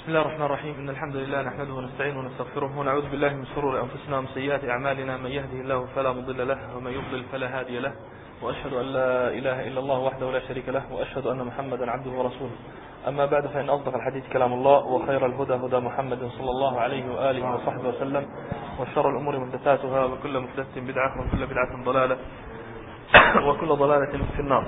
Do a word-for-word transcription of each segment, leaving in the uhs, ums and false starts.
بسم الله الرحمن الرحيم. إن الحمد لله نحمده ونستعينه ونستغفره ونعوذ بالله من شرور أنفسنا ومن سيئات أعمالنا. من يهده الله فلا مضل له ومن يضلل فلا هادي له، وأشهد أن لا إله إلا الله وحده لا شريك له، وأشهد أن محمدا عبده ورسوله. أما بعد، فإن أصدق الحديث كلام الله، وخير الهدى هدى محمد صلى الله عليه وآله وصحبه وسلم، وشر الأمور محدثاتها، وكل محدثة بدعة، وكل بدعة ضلالة، وكل ضلالة في النار.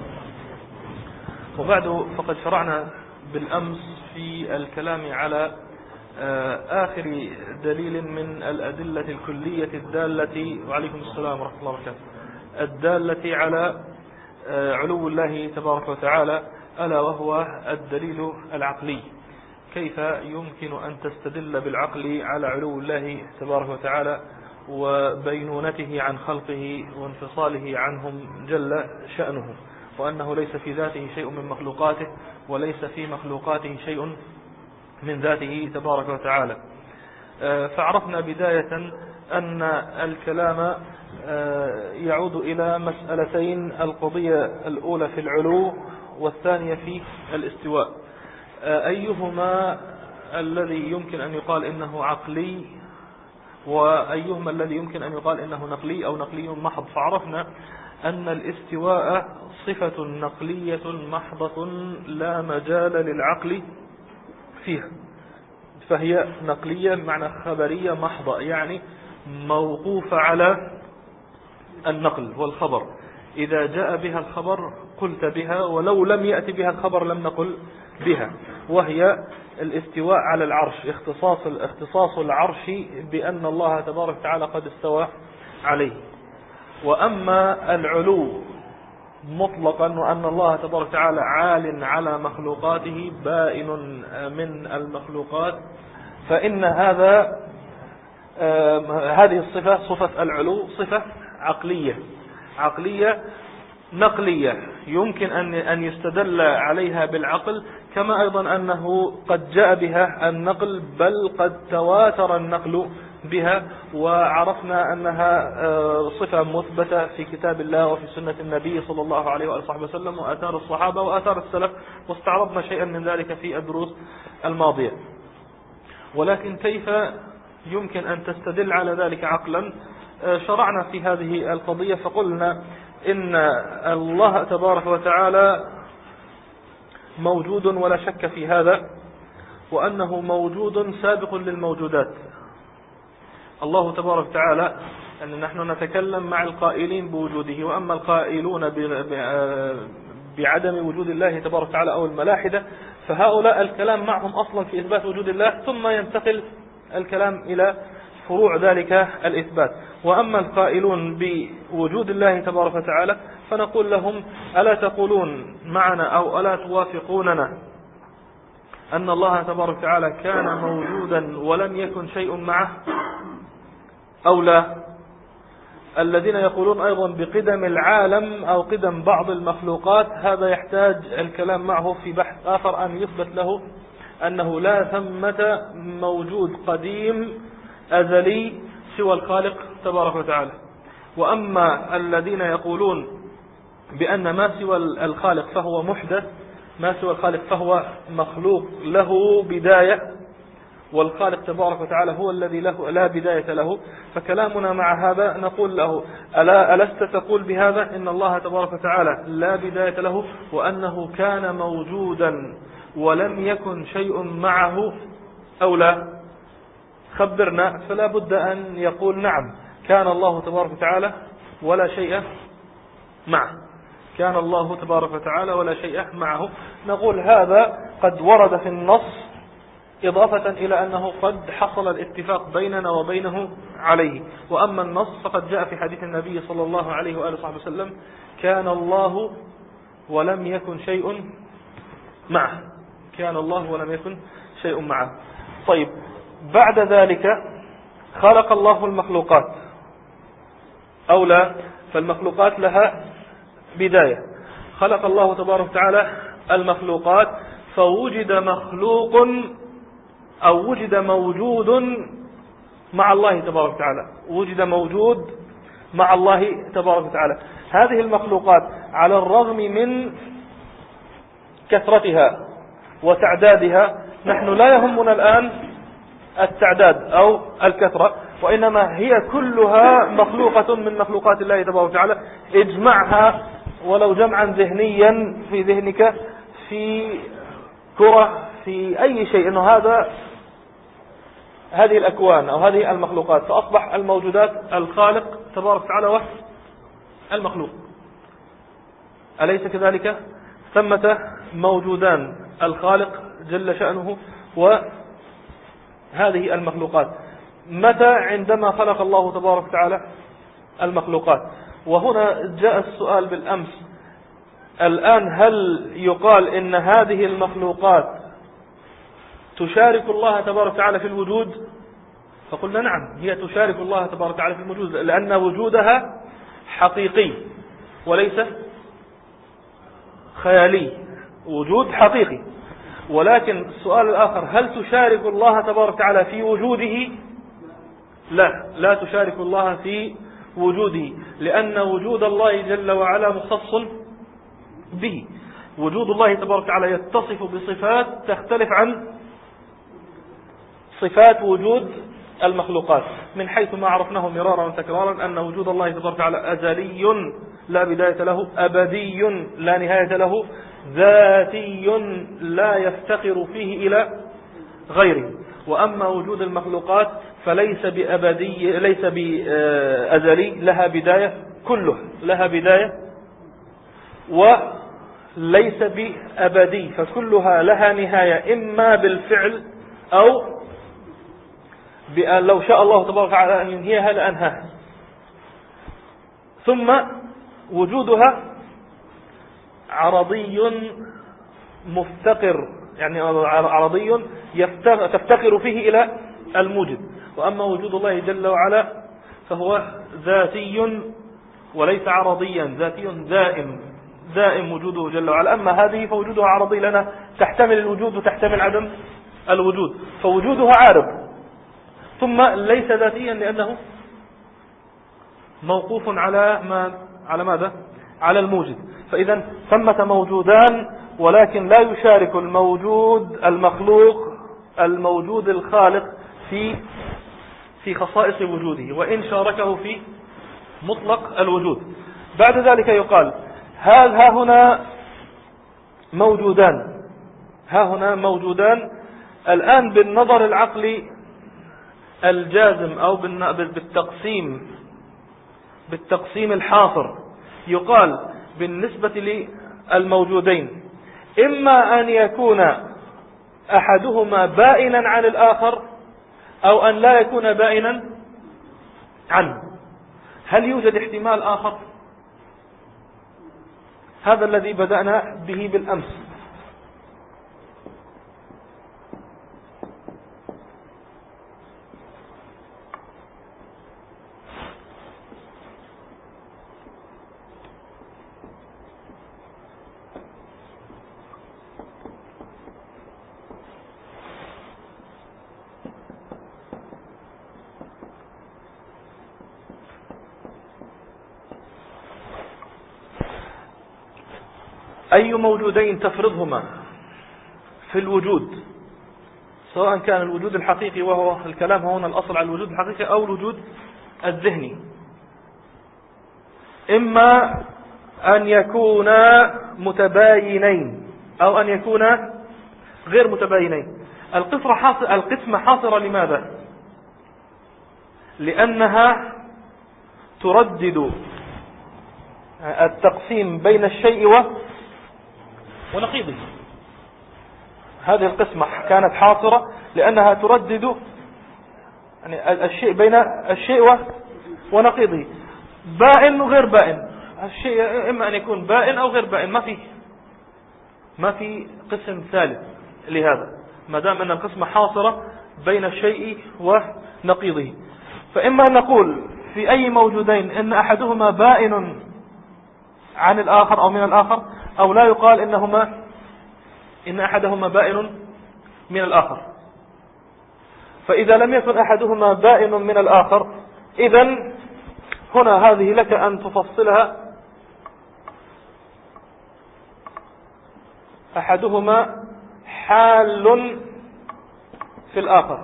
وبعد، فقد شرعنا بالأمس في الكلام على آخر دليل من الأدلة الكلية الدالة وعليكم السلام ورحمة الله وبركاته الدالة على علو الله تبارك وتعالى، ألا وهو الدليل العقلي. كيف يمكن أن تستدل بالعقل على علو الله تبارك وتعالى وبينونته عن خلقه وانفصاله عنهم جل شأنه، وأنه ليس في ذاته شيء من مخلوقاته، وليس في مخلوقاته شيء من ذاته تبارك وتعالى. فعرفنا بداية أن الكلام يعود إلى مسألتين: القضية الأولى في العلو، والثانية في الاستواء. أيهما الذي يمكن أن يقال إنه عقلي، وأيهما الذي يمكن أن يقال إنه نقلي أو نقلي محض؟ فعرفنا أن الاستواء صفة نقلية محضة لا مجال للعقل فيها، فهي نقلية بمعنى خبرية محضة، يعني موقوفة على النقل والخبر. إذا جاء بها الخبر قلت بها، ولو لم يأتي بها الخبر لم نقل بها. وهي الاستواء على العرش، اختصاص اختصاص العرش بأن الله تبارك وتعالى قد استوى عليه. وأما العلو مطلقا، وأن الله تبارك وتعالى عال على مخلوقاته بائن من المخلوقات، فإن هذا هذه الصفة، صفة العلو، صفة عقلية عقلية نقلية، يمكن أن أن يستدل عليها بالعقل، كما أيضا أنه قد جاء بها النقل، بل قد تواتر النقل بها. وعرفنا أنها صفة مثبتة في كتاب الله وفي سنة النبي صلى الله عليه وآله وسلم، وآثار الصحابة وآثار السلف، واستعرضنا شيئا من ذلك في الدروس الماضية. ولكن كيف يمكن أن تستدل على ذلك عقلا؟ شرعنا في هذه القضية فقلنا إن الله تبارك وتعالى موجود ولا شك في هذا، وأنه موجود سابق للموجودات. الله تبارك وتعالى، أن نحن نتكلم مع القائلين بوجوده، وأما القائلون بعدم وجود الله تبارك وتعالى أو الملاحدة، فهؤلاء الكلام معهم أصلا في إثبات وجود الله، ثم ينتقل الكلام إلى فروع ذلك الإثبات. وأما القائلون بوجود الله تبارك وتعالى فنقول لهم: ألا تقولون معنا أو ألا توافقوننا أن الله تبارك وتعالى كان موجودا ولم يكن شيء معه أو لا؟ الذين يقولون أيضا بقدم العالم أو قدم بعض المخلوقات، هذا يحتاج الكلام معه في بحث آخر، أن يثبت له أنه لا ثمة موجود قديم أزلي سوى الخالق تبارك وتعالى. وأما الذين يقولون بأن ما سوى الخالق فهو محدث، ما سوى الخالق فهو مخلوق له بداية، والخالق تبارك وتعالى هو الذي له لا بداية له، فكلامنا مع هذا نقول له: ألا ألست تقول بهذا إن الله تبارك وتعالى لا بداية له، وأنه كان موجودا ولم يكن شيء معه أو لا؟ خبرنا. فلا بد أن يقول: نعم، كان الله تبارك وتعالى ولا شيء معه، كان الله تبارك وتعالى ولا شيء معه. نقول: هذا قد ورد في النص، إضافة إلى أنه قد حصل الاتفاق بيننا وبينه عليه. وأما النص فقد جاء في حديث النبي صلى الله عليه وآله وسلم: كان الله ولم يكن شيء معه، كان الله ولم يكن شيء معه. طيب، بعد ذلك خلق الله المخلوقات أو لا؟ فالمخلوقات لها بداية. خلق الله تبارك وتعالى المخلوقات، فوجد مخلوق أو وجد موجود مع الله تبارك وتعالى، وجد موجود مع الله تبارك وتعالى. هذه المخلوقات على الرغم من كثرتها وتعدادها نحن لا يهمنا الآن التعداد أو الكثرة، وإنما هي كلها مخلوقة من مخلوقات الله تبارك وتعالى. اجمعها ولو جمعا ذهنيا في ذهنك، في كرة، في أي شيء، إنه هذا هذه الأكوان أو هذه المخلوقات، فأصبح الموجودات الخالق تبارك وتعالى وحده المخلوق. أليس كذلك؟ ثمة موجودان، الخالق جل شأنه وهذه المخلوقات. متى؟ عندما خلق الله تبارك وتعالى المخلوقات. وهنا جاء السؤال بالأمس، الآن هل يقال إن هذه المخلوقات تشارك الله تبارك وتعالى في الوجود؟ فقلنا نعم، هي تشارك الله تبارك وتعالى في الوجود، لأن وجودها حقيقي وليس خيالي، وجود حقيقي. ولكن السؤال الآخر، هل تشارك الله تبارك وتعالى في وجوده؟ لا، لا تشارك الله في وجوده، لأن وجود الله جل وعلا مختص به. وجود الله تبارك وتعالى يتصف بصفات تختلف عن صفات وجود المخلوقات، من حيث ما عرفناه مرارا وتكرارا أن وجود الله تبارك وتعالى أزلي لا بداية له، أبدي لا نهاية له، ذاتي لا يفتقر فيه إلى غيره. وأما وجود المخلوقات فليس بأبدي، ليس بأزلي، لها بداية، كله لها بداية، وليس بأبدي، فكلها لها نهاية، إما بالفعل أو بأن لو شاء الله تبارك وتعالى أن ينهيها لأنهاها. ثم وجودها عرضي مفتقر، يعني عرضي تفتقر فيه إلى الموجد. وأما وجود الله جل وعلا فهو ذاتي وليس عرضيا، ذاتي دائم دائم وجوده جل وعلا. أما هذه فوجودها عرضي، لنا تحتمل الوجود وتحتمل عدم الوجود، فوجودها عارض. ثم ليس ذاتيا لأنه موقوف على ما على ماذا؟ على الموجد. فإذا ثمة موجودان، ولكن لا يشارك الموجود المخلوق الموجود الخالق في في خصائص وجوده، وإن شاركه في مطلق الوجود. بعد ذلك يقال ها هنا موجودان، ها هنا موجودان الآن بالنظر العقلي الجازم أو بالتقسيم بالتقسيم الحاصر، يقال بالنسبة للموجودين إما أن يكون أحدهما بائنا عن الآخر أو أن لا يكون بائنا عنه. هل يوجد احتمال آخر؟ هذا الذي بدأنا به بالأمس. أي موجودين تفرضهما في الوجود، سواء كان الوجود الحقيقي وهو الكلام هنا الأصل على الوجود الحقيقي أو الوجود الذهني، إما أن يكونا متباينين أو أن يكونا غير متباينين. القسمة حاصرة, القسمة حاصرة لماذا؟ لأنها تردد التقسيم بين الشيء ونقيضه. هذه القسمة كانت حاصرة لأنها تردد يعني الشيء بين الشيء ونقيضه، بائن وغير بائن. الشيء إما أن يكون بائن أو غير بائن، ما في ما في قسم ثالث لهذا، ما دام أن القسمة حاصرة بين الشيء ونقيضه. فإما أن نقول في أي موجودين إن أحدهما بائن عن الآخر أو من الآخر، أو لا يقال إنهما إن أحدهما بائن من الآخر. فإذا لم يكن أحدهما بائن من الآخر، إذن هنا هذه لك أن تفصلها. أحدهما حال في الآخر،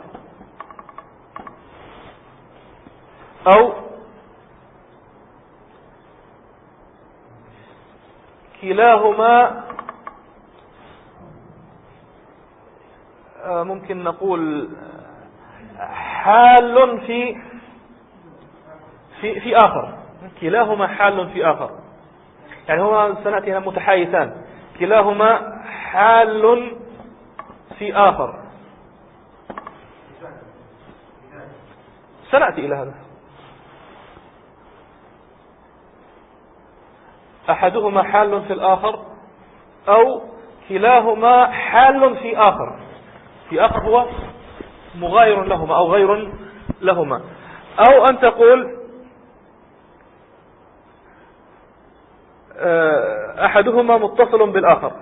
أو كلاهما ممكن نقول حال في في في آخر، كلاهما حال في آخر، يعني هما سنأتي متحايثان، كلاهما حال في آخر، سنأتي إلى هذا. أحدهما حال في الآخر، أو كلاهما حال في آخر، في آخر هو مغاير لهما أو غير لهما، أو أن تقول أحدهما متصل بالآخر.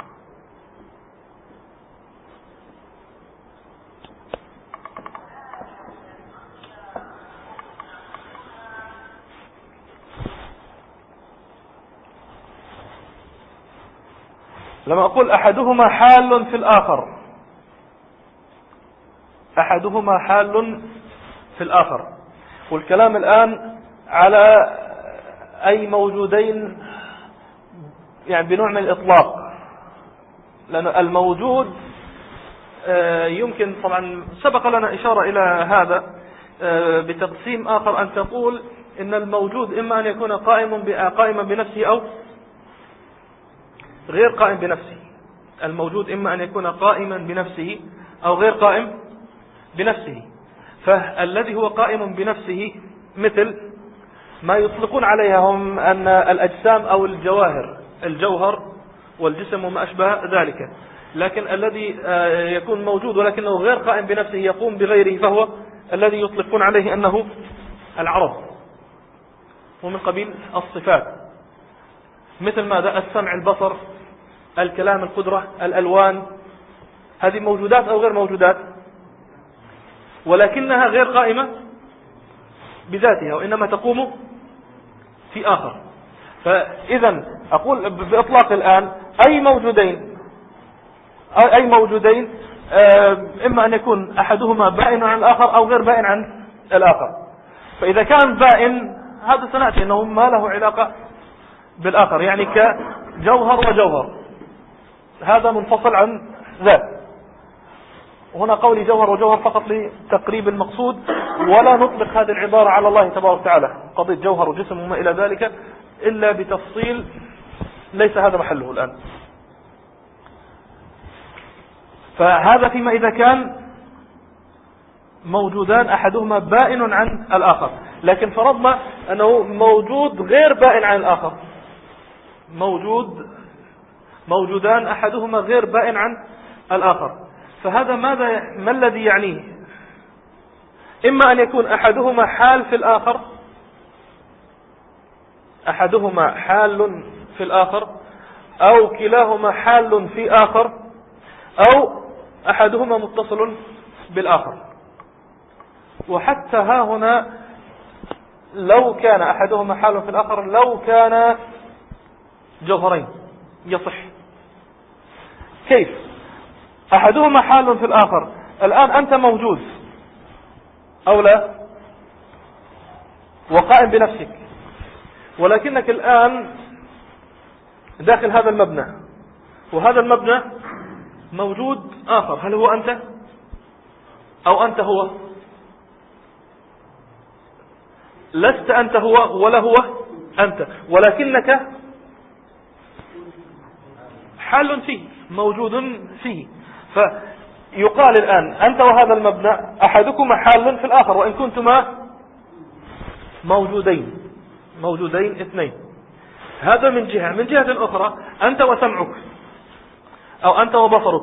لما أقول أحدهما حال في الآخر، أحدهما حال في الآخر، والكلام الآن على أي موجودين يعني بنوع من الإطلاق، لأن الموجود يمكن طبعا سبق لنا إشارة إلى هذا بتقسيم آخر، أن تقول إن الموجود إما أن يكون قائما قائما بنفسه أو غير قائم بنفسه. الموجود إما أن يكون قائما بنفسه أو غير قائم بنفسه. فالذي هو قائم بنفسه مثل ما يطلقون عليها هم أن الأجسام أو الجواهر، الجوهر والجسم وما أشبه ذلك. لكن الذي يكون موجود ولكنه غير قائم بنفسه يقوم بغيره، فهو الذي يطلقون عليه أنه العرض، ومن قبيل الصفات، مثل ماذا؟ السمع، البصر، الكلام، القدرة، الألوان، هذه موجودات أو غير موجودات، ولكنها غير قائمة بذاتها، وإنما تقوم في آخر. فإذا أقول بإطلاق الآن أي موجودين أي موجودين إما أن يكون أحدهما بائن عن الآخر أو غير بائن عن الآخر. فإذا كان بائن هذا سنأتي أنه ما له علاقة بالآخر، يعني كجوهر وجوهر، هذا منفصل عن ذات. وهنا قولي جوهر وجوهر فقط لتقريب المقصود، ولا نطلق هذه العبارة على الله تبارك وتعالى، قضية جوهر وجسم وما إلى ذلك، إلا بتفصيل ليس هذا محله الآن. فهذا فيما إذا كان موجودان أحدهما بائن عن الآخر. لكن فرضنا أنه موجود غير بائن عن الآخر، موجود موجودان أحدهما غير بائن عن الآخر، فهذا ماذا ما الذي يعنيه؟ إما أن يكون أحدهما حال في الآخر، أحدهما حال في الآخر، أو كلاهما حال في آخر، أو أحدهما متصل بالآخر. وحتى ها هنا لو كان أحدهما حال في الآخر، لو كان جوهرين يصح. كيف؟ أحدهما حال في الآخر، الآن أنت موجود أو لا وقائم بنفسك، ولكنك الآن داخل هذا المبنى، وهذا المبنى موجود آخر، هل هو أنت أو أنت هو؟ لست أنت هو ولا هو أنت، ولكنك حال فيه، موجود فيه. فيقال الآن أنت وهذا المبنى أحدكما حال في الآخر، وإن كنتما موجودين موجودين اثنين. هذا من جهة. من جهة أخرى أنت وسمعك، أو أنت وبصرك،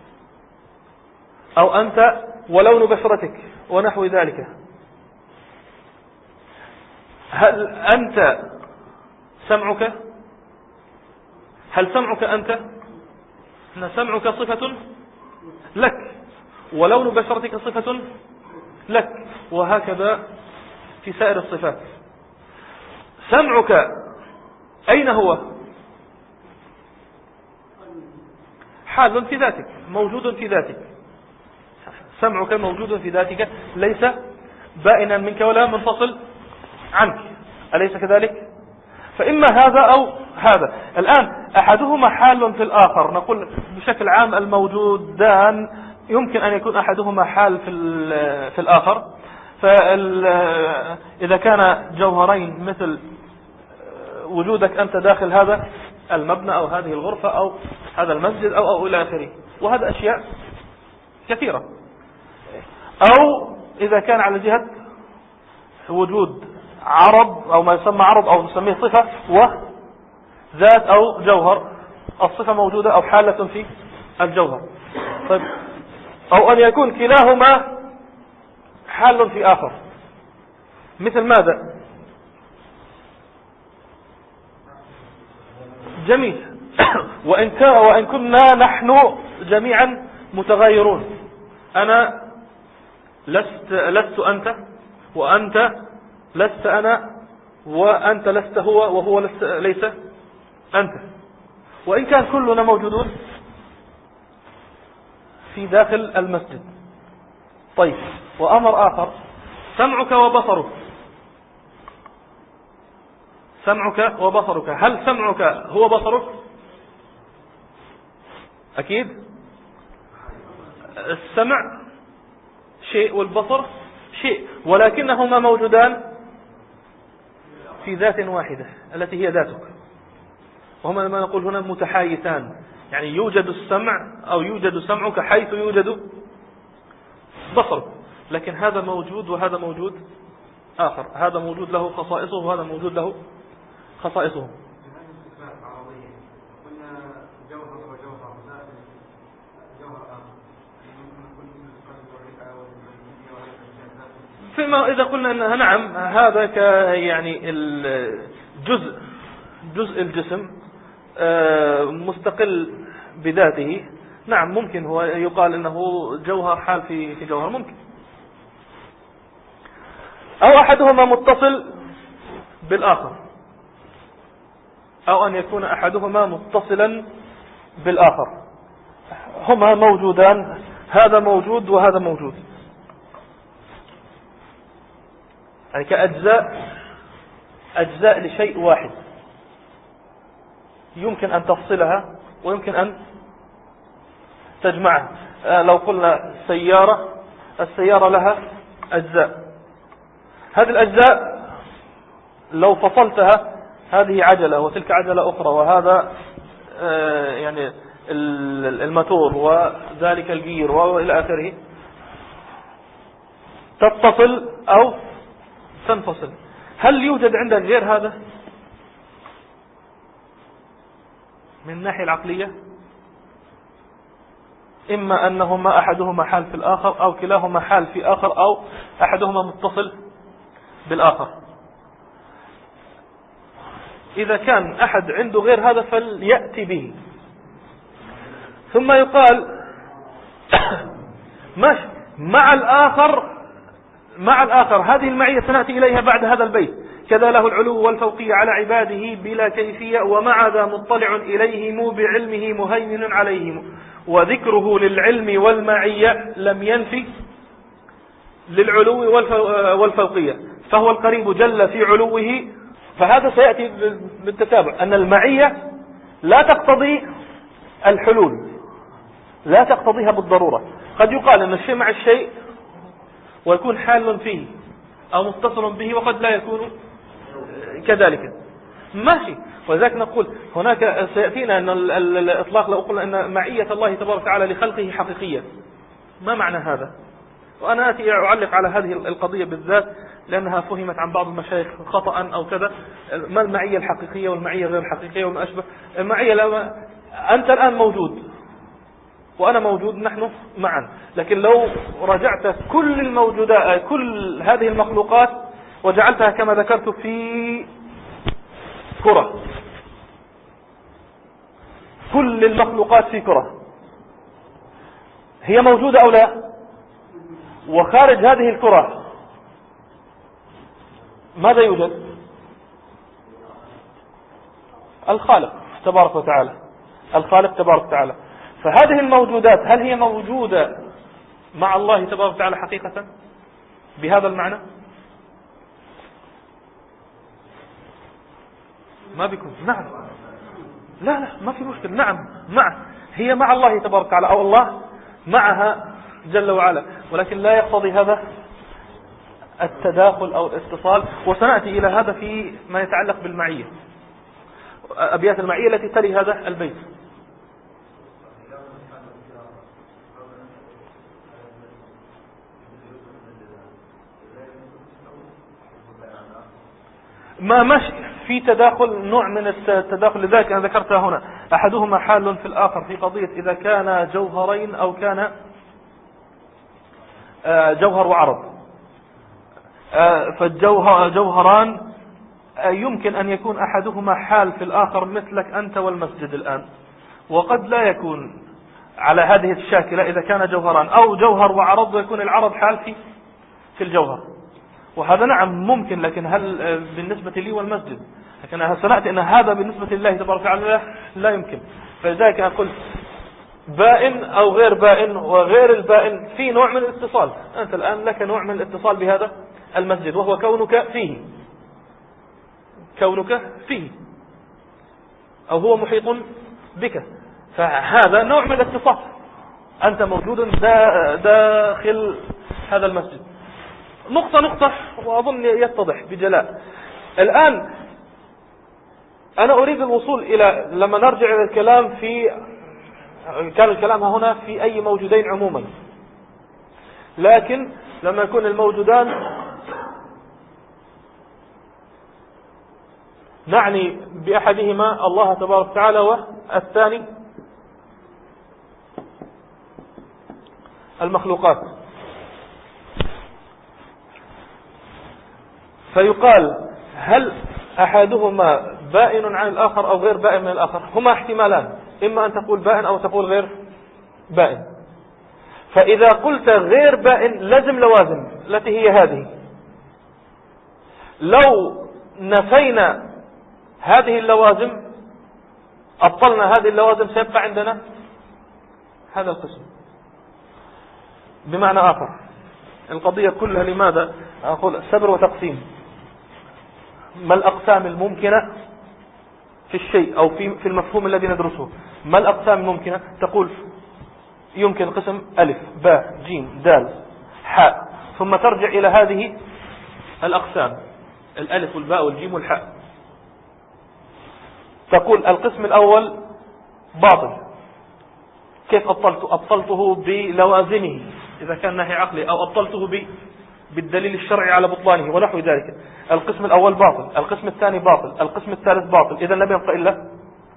أو أنت ولون بشرتك ونحو ذلك. هل أنت سمعك؟ هل سمعك أنت؟ أن سمعك صفة لك، ولون بشرتك صفة لك، وهكذا في سائر الصفات. سمعك أين هو؟ حال في ذاتك، موجود في ذاتك. سمعك موجود في ذاتك، ليس بائنا منك ولا منفصل عنك، أليس كذلك؟ فإما هذا أو هذا. الآن أحدهما حال في الآخر، نقول بشكل عام الموجودان يمكن أن يكون أحدهما حال في في الآخر. فإذا كان جوهرين مثل وجودك أنت داخل هذا المبنى أو هذه الغرفة أو هذا المسجد أو أو إلى آخره، وهذا أشياء كثيرة. أو إذا كان على جهة وجود عرض أو ما يسمى عرض أو نسميه صفة وذات أو جوهر، الصفة موجودة أو حالة في الجوهر. طيب، أو أن يكون كلاهما حال في آخر، مثل ماذا؟ جميل. وإن, وإن كنا نحن جميعا متغيرون، أنا لست, لست أنت، وأنت لست أنا، وأنت لست هو، وهو لست ليس أنت، وإن كان كلنا موجودون في داخل المسجد. طيب، وأمر آخر، سمعك وبصرك، سمعك وبصرك، هل سمعك هو بصرك؟ أكيد. السمع شيء والبصر شيء، ولكنهما موجودان في ذات واحدة التي هي ذاتك، وهما ما نقول هنا متحايتان، يعني يوجد السمع أو يوجد سمعك حيث يوجد بصرك، لكن هذا موجود وهذا موجود آخر، هذا موجود له خصائصه وهذا موجود له خصائصه. فيما إذا قلنا أنها نعم هذا ك يعني الجزء جزء الجسم مستقل بذاته، نعم ممكن هو يقال أنه جوهر حال في في جوهر، ممكن. أو أحدهما متصل بالآخر، أو أن يكون أحدهما متصلا بالآخر، هما موجودان، هذا موجود وهذا موجود، يعني كأجزاء أجزاء لشيء واحد، يمكن أن تفصلها ويمكن أن تجمعها. لو قلنا سيارة، السيارة لها أجزاء، هذه الأجزاء لو فصلتها هذه عجلة وتلك عجلة أخرى، وهذا يعني الماتور وذلك الجير وإلى آخره، تتصل أو تنفصل. هل يوجد عندك غير هذا من الناحية العقلية؟ إما أنهما أحدهما حال في الآخر، أو كلاهما حال في آخر، أو أحدهما متصل بالآخر. إذا كان أحد عنده غير هذا فليأتي به. ثم يقال ماشي مع الآخر، مع الآخر هذه المعية سنأتي إليها بعد هذا البيت، كذا له العلو والفوقية على عباده بلا كيفية، ومع ذا مطلع إليهم بعلمه مهيمن عليهم، وذكره للعلم والمعية لم ينفي للعلو والفوقية، فهو القريب جل في علوه. فهذا سيأتي بالتتابع، أن المعية لا تقتضي الحلول، لا تقتضيها بالضرورة. قد يقال أن الشيء مع الشيء ويكون حال فيه أو متصل به، وقد لا يكون كذلك، ماشي. وذلك نقول هناك سيأتينا أن الإطلاق لو قلنا أن معية الله تبارك وتعالى لخلقه حقيقية، ما معنى هذا؟ وأنا آتي أعلق على هذه القضية بالذات لأنها فهمت عن بعض المشايخ خطأ أو كذا. ما المعية الحقيقية والمعية غير الحقيقية وما أشبه؟ المعية لما أنت الآن موجود وأنا موجود، نحن معا، لكن لو رجعت كل الموجودات، كل هذه المخلوقات وجعلتها كما ذكرت في كرة، كل المخلوقات في كرة، هي موجودة أو لا؟ وخارج هذه الكرة ماذا يوجد؟ الخالق تبارك وتعالى، الخالق تبارك وتعالى. فهذه الموجودات هل هي موجودة مع الله تبارك وتعالى حقيقة بهذا المعنى؟ ما بيكون نعم. لا لا ما في مشكلة. نعم مع هي مع الله تبارك وتعالى أو الله معها جل وعلا، ولكن لا يقتضي هذا التداخل أو الاتصال. وسنأتي إلى هذا في ما يتعلق بالمعية، أبيات المعية التي تلي هذا البيت. ما ماشي في تداخل، نوع من التداخل، لذلك أنا ذكرتها هنا. أحدهما حال في الآخر في قضية إذا كان جوهرين أو كان جوهر وعرض. فالجوهران يمكن أن يكون أحدهما حال في الآخر، مثلك أنت والمسجد الآن، وقد لا يكون على هذه الشاكلة إذا كان جوهران، أو جوهر وعرض ويكون العرض حال في في الجوهر، وهذا نعم ممكن. لكن هل بالنسبة لي والمسجد؟ لكن سنأتي أن هذا بالنسبة لله تبارك وتعالى لا يمكن. فلذلك أقول بائن أو غير بائن، وغير البائن في نوع من الاتصال. أنت الآن لك نوع من الاتصال بهذا المسجد، وهو كونك فيه، كونك فيه أو هو محيط بك، فهذا نوع من الاتصال. أنت موجود داخل هذا المسجد. نقطة نقطة وأظن يتضح بجلاء. الآن أنا أريد الوصول إلى، لما نرجع إلى الكلام في، كان الكلام هنا في أي موجودين عموما، لكن لما يكون الموجودان نعني بأحدهما الله تبارك وتعالى والثاني المخلوقات، فيقال هل أحدهما بائن عن الآخر أو غير بائن من الآخر؟ هما احتمالان، إما أن تقول بائن أو تقول غير بائن. فإذا قلت غير بائن لازم لوازم التي هي هذه. لو نفينا هذه اللوازم، أبطلنا هذه اللوازم، سيبقى عندنا هذا القسم. بمعنى آخر، القضية كلها لماذا أقول سبر وتقسيم؟ ما الأقسام الممكنة في الشيء أو في في المفهوم الذي ندرسه؟ ما الأقسام الممكنة؟ تقول يمكن قسم ألف باء جيم دال حاء، ثم ترجع إلى هذه الأقسام الألف والباء والجيم والحاء، تقول القسم الأول باطل. كيف أبطلته؟ أبطلته بلوازمه إذا كان ناحية عقلي، أو أبطلته ب بالدليل الشرعي على بطلانه ونحو ذلك. القسم الأول باطل، القسم الثاني باطل، القسم الثالث باطل. إذا لم يبقى إلا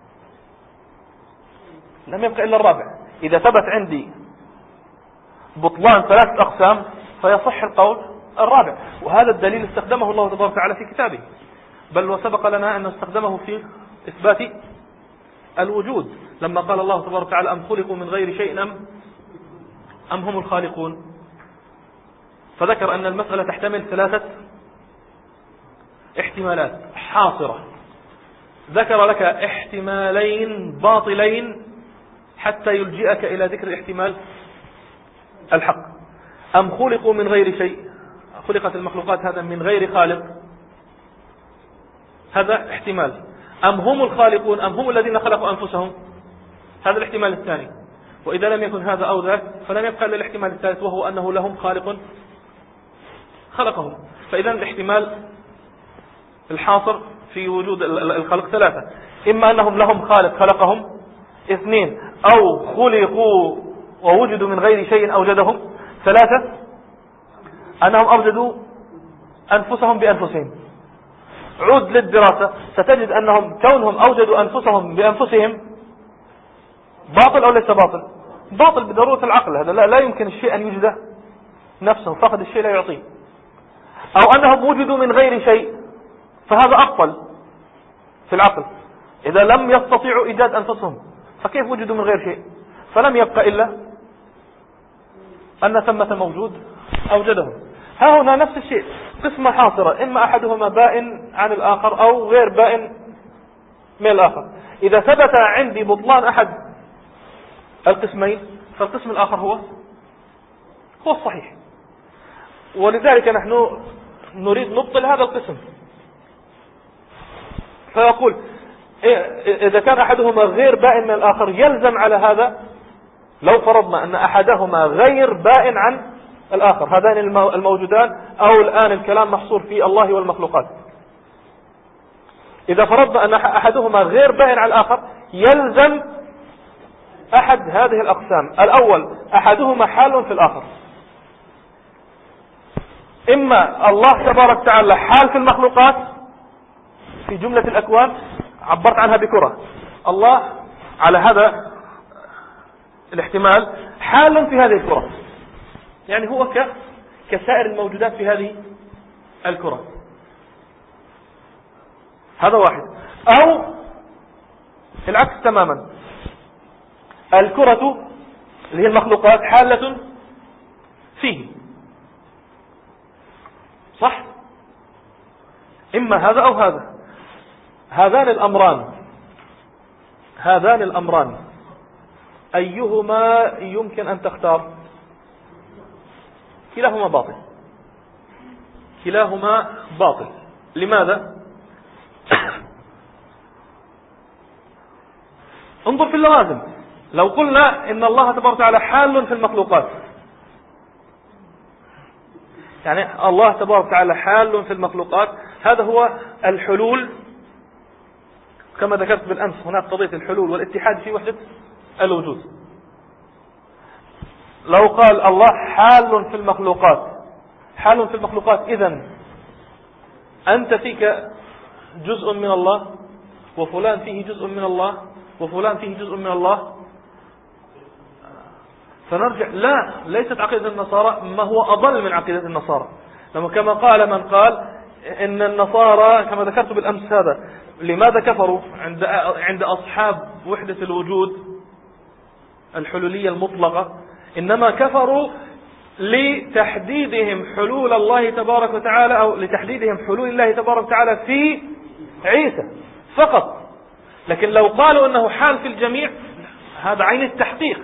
لم يبقى إلا الرابع. إذا ثبت عندي بطلان ثلاثة أقسام فيصح القول الرابع، وهذا الدليل استخدمه الله تبارك وتعالى في كتابه، بل وسبق لنا أن استخدمه في إثبات الوجود، لما قال الله تبارك وتعالى أم خلقوا من غير شيء أم أم هم الخالقون. فذكر أن المسألة تحتمل ثلاثة احتمالات حاصرة. ذكر لك احتمالين باطلين حتى يلجئك إلى ذكر الاحتمال الحق. أم خلقوا من غير شيء، خلقت المخلوقات هذا من غير خالق، هذا احتمال. أم هم الخالقون، أم هم الذين خلقوا أنفسهم، هذا الاحتمال الثاني. وإذا لم يكن هذا أو ذاك فلم يبقى إلا الاحتمال الثالث، وهو أنه لهم خالق خلقهم. فإذا الاحتمال الحاصر في وجود الخلق ثلاثة: إما أنهم لهم خالق خلقهم، اثنين أو خلقوا ووجدوا من غير شيء أوجدهم، ثلاثة أنهم أوجدوا أنفسهم بأنفسهم. عود للدراسة ستجد أنهم كونهم أوجدوا أنفسهم بأنفسهم باطل أو ليس باطل؟ باطل بضرورة العقل. هذا لا, لا يمكن الشيء أن يوجد نفسه، فقد الشيء لا يعطيه. أو أنهم وجدوا من غير شيء، فهذا أقبل في العقل. إذا لم يستطيعوا إيجاد أنفسهم فكيف وجدوا من غير شيء؟ فلم يبقى إلا أن ثمة موجود أوجدهم. ها هنا نفس الشيء، قسمة حاصرة، إما أحدهما بائن عن الآخر أو غير بائن من الآخر. إذا ثبت عندي بطلان أحد القسمين فالقسم الآخر هو هو الصحيح. ولذلك نحن نريد نبطل هذا القسم، فيقول إذا كان أحدهما غير بائن من الآخر يلزم على هذا، لو فرضنا أن أحدهما غير بائن عن الآخر، هذان الموجودان، أو الآن الكلام محصور في الله والمخلوقات، إذا فرضنا أن أحدهما غير بائن عن الآخر يلزم أحد هذه الأقسام. الأول أحدهما حال في الآخر، إما الله تبارك وتعالى حال في المخلوقات في جملة الأكوان عبرت عنها بكرة، الله على هذا الاحتمال حال في هذه الكرة، يعني هو كسائر الموجودات في هذه الكرة، هذا واحد. أو العكس تماما، الكرة اللي هي المخلوقات حالة فيه، صح؟ إما هذا أو هذا. هذان الأمران هذان الأمران أيهما يمكن أن تختار؟ كلاهما باطل، كلاهما باطل. لماذا؟ انظر في اللوازم. لو قلنا إن الله تبارك وتعالى حال في المخلوقات، يعني الله تبارك وتعالى حال في المخلوقات، هذا هو الحلول كما ذكرت بالأمس. هناك قضية الحلول والاتحاد في وحدة الوجود. لو قال الله حال في المخلوقات، حال في المخلوقات، إذن أنت فيك جزء من الله، وفلان فيه جزء من الله، وفلان فيه جزء من الله. فنرجع، لا، ليست عقيدة النصارى ما هو أضل من عقيدة النصارى. لما كما قال من قال إن النصارى كما ذكرت بالأمس هذا، لماذا كفروا عند عند أصحاب وحدة الوجود الحلولية المطلقة؟ إنما كفروا لتحديدهم حلول الله تبارك وتعالى، أو لتحديدهم حلول الله تبارك وتعالى في عيسى فقط. لكن لو قالوا أنه حال في الجميع، هذا عين التحقيق،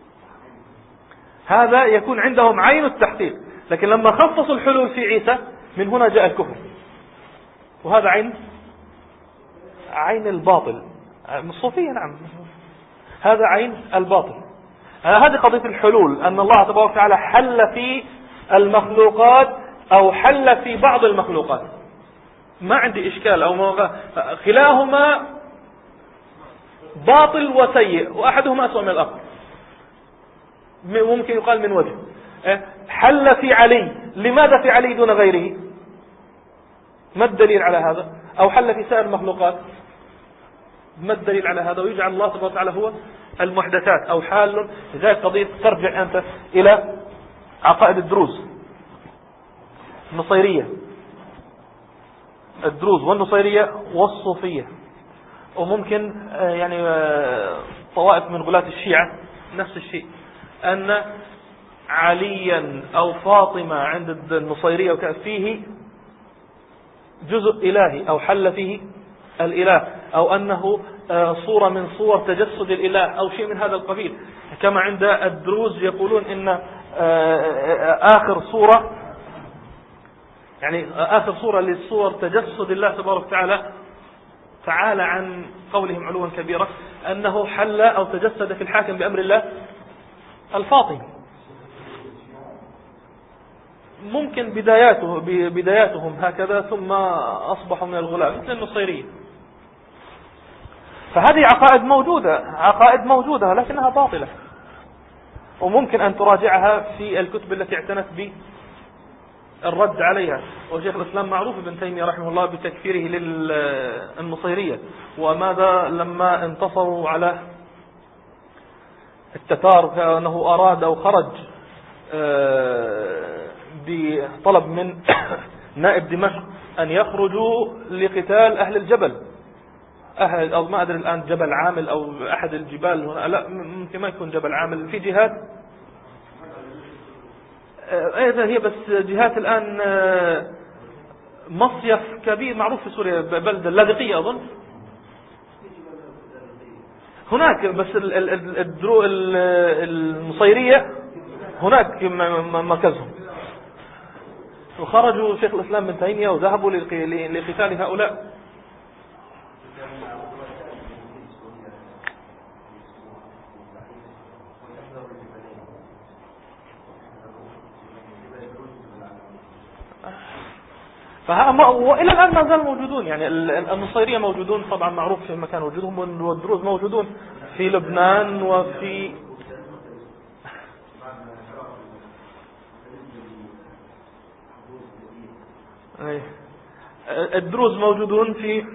هذا يكون عندهم عين التحقيق. لكن لما خصصوا الحلول في عيسى، من هنا جاء الكفر، وهذا عين عين الباطل الصوفية. نعم، هذا عين الباطل. هذه قضية الحلول، أن الله تبارك وتعالى حل في المخلوقات أو حل في بعض المخلوقات، ما عندي إشكال أو موقع. كلاهما باطل وسيء، وأحدهما أسوأ من الآخر. ممكن يقال من وجه حل في علي، لماذا في علي دون غيره؟ ما الدليل على هذا؟ أو حل في سائر المخلوقات، ما الدليل على هذا؟ ويجعل الله تبارك وتعالى هو المحدثات أو حال. لذلك قضية ترجع أنت إلى عقائد الدروز النصيرية، الدروز والنصيرية والصوفية، وممكن يعني طوائف من غلاة الشيعة نفس الشيء، أن عليا أو فاطمة عند النصيرية فيه جزء إلهي أو حل فيه الإله، أو أنه صورة من صور تجسد الإله أو شيء من هذا القبيل. كما عند الدروز يقولون إن آخر صورة، يعني آخر صورة للصور تجسد الله تبارك وتعالى تعالى عن قولهم علوا كبيرا، أنه حل أو تجسد في الحاكم بأمر الله الفاطمي. ممكن بداياته بداياتهم هكذا، ثم أصبحوا من الغلاة مثل النصيرية. فهذه عقائد موجودة، عقائد موجودة لكنها باطلة، وممكن أن تراجعها في الكتب التي اعتنت بالرد عليها. وشيخ الإسلام معروف ابن تيمية رحمه الله بتكفيره للنصيرية، وماذا لما انتصروا على التتار كأنه أراد أو خرج بطلب من نائب دمشق أن يخرجوا لقتال أهل الجبل، أهل أو ما أدري الآن جبل عامل أو أحد الجبال هنا، لا ممكن ما يكون جبل عامل، في جهات أيضا هي بس جهات الآن مصيف كبير معروف في سوريا، بلدة اللاذقية أظن هناك. بس النصيرية هناك مركزهم، وخرجوا شيخ الإسلام ابن تيمية وذهبوا لقتال هؤلاء. وإلى الآن ما زالوا موجودون، يعني النصيرية موجودون طبعا معروف في مكان وجودهم، والدروز موجودون في لبنان وفي الدروز موجودون في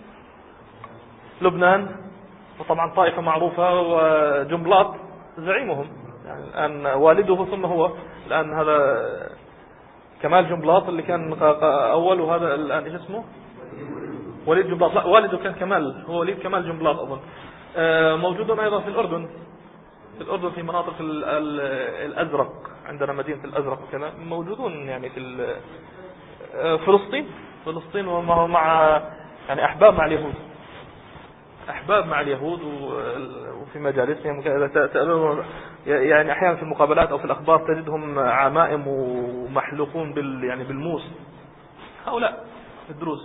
لبنان، وطبعا طائفة معروفة، وجنبلاط زعيمهم يعني الآن والده ثم هو الآن هذا كمال جنبلاط اللي كان أول، وهذا الآن إيش اسمه وليد جنبلاط، لا والده كان كمال، هو وليد كمال جنبلاط أظن. موجودون أيضا في الأردن، في الأردن في مناطق الأزرق، عندنا مدينة الأزرق وكذا موجودون، يعني في فلسطين فلسطين ومع يعني أحباب مع اليهود، أحباب مع اليهود وفي مجالسهم يعني أحيانا في المقابلات أو في الأخبار تجدهم عمائم ومحلوقون بال يعني بالموس، هؤلاء الدروز.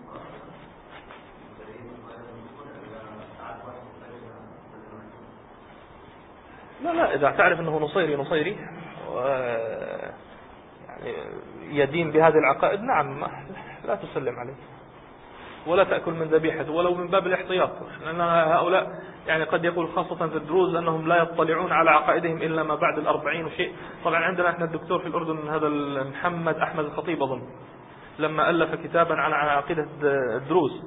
لا لا إذا تعرف أنه نصيري نصيري يعني يدين بهذه العقائد، نعم لا تسلم عليه ولا تأكل من ذبيحته ولو من باب الاحتياط، لأن هؤلاء يعني قد يقول خاصة في الدروز أنهم لا يطلعون على عقائدهم إلا ما بعد الأربعين وشيء. طبعا عندنا احنا الدكتور في الأردن هذا محمد أحمد الخطيب أظن، لما ألف كتابا على عقيدة الدروز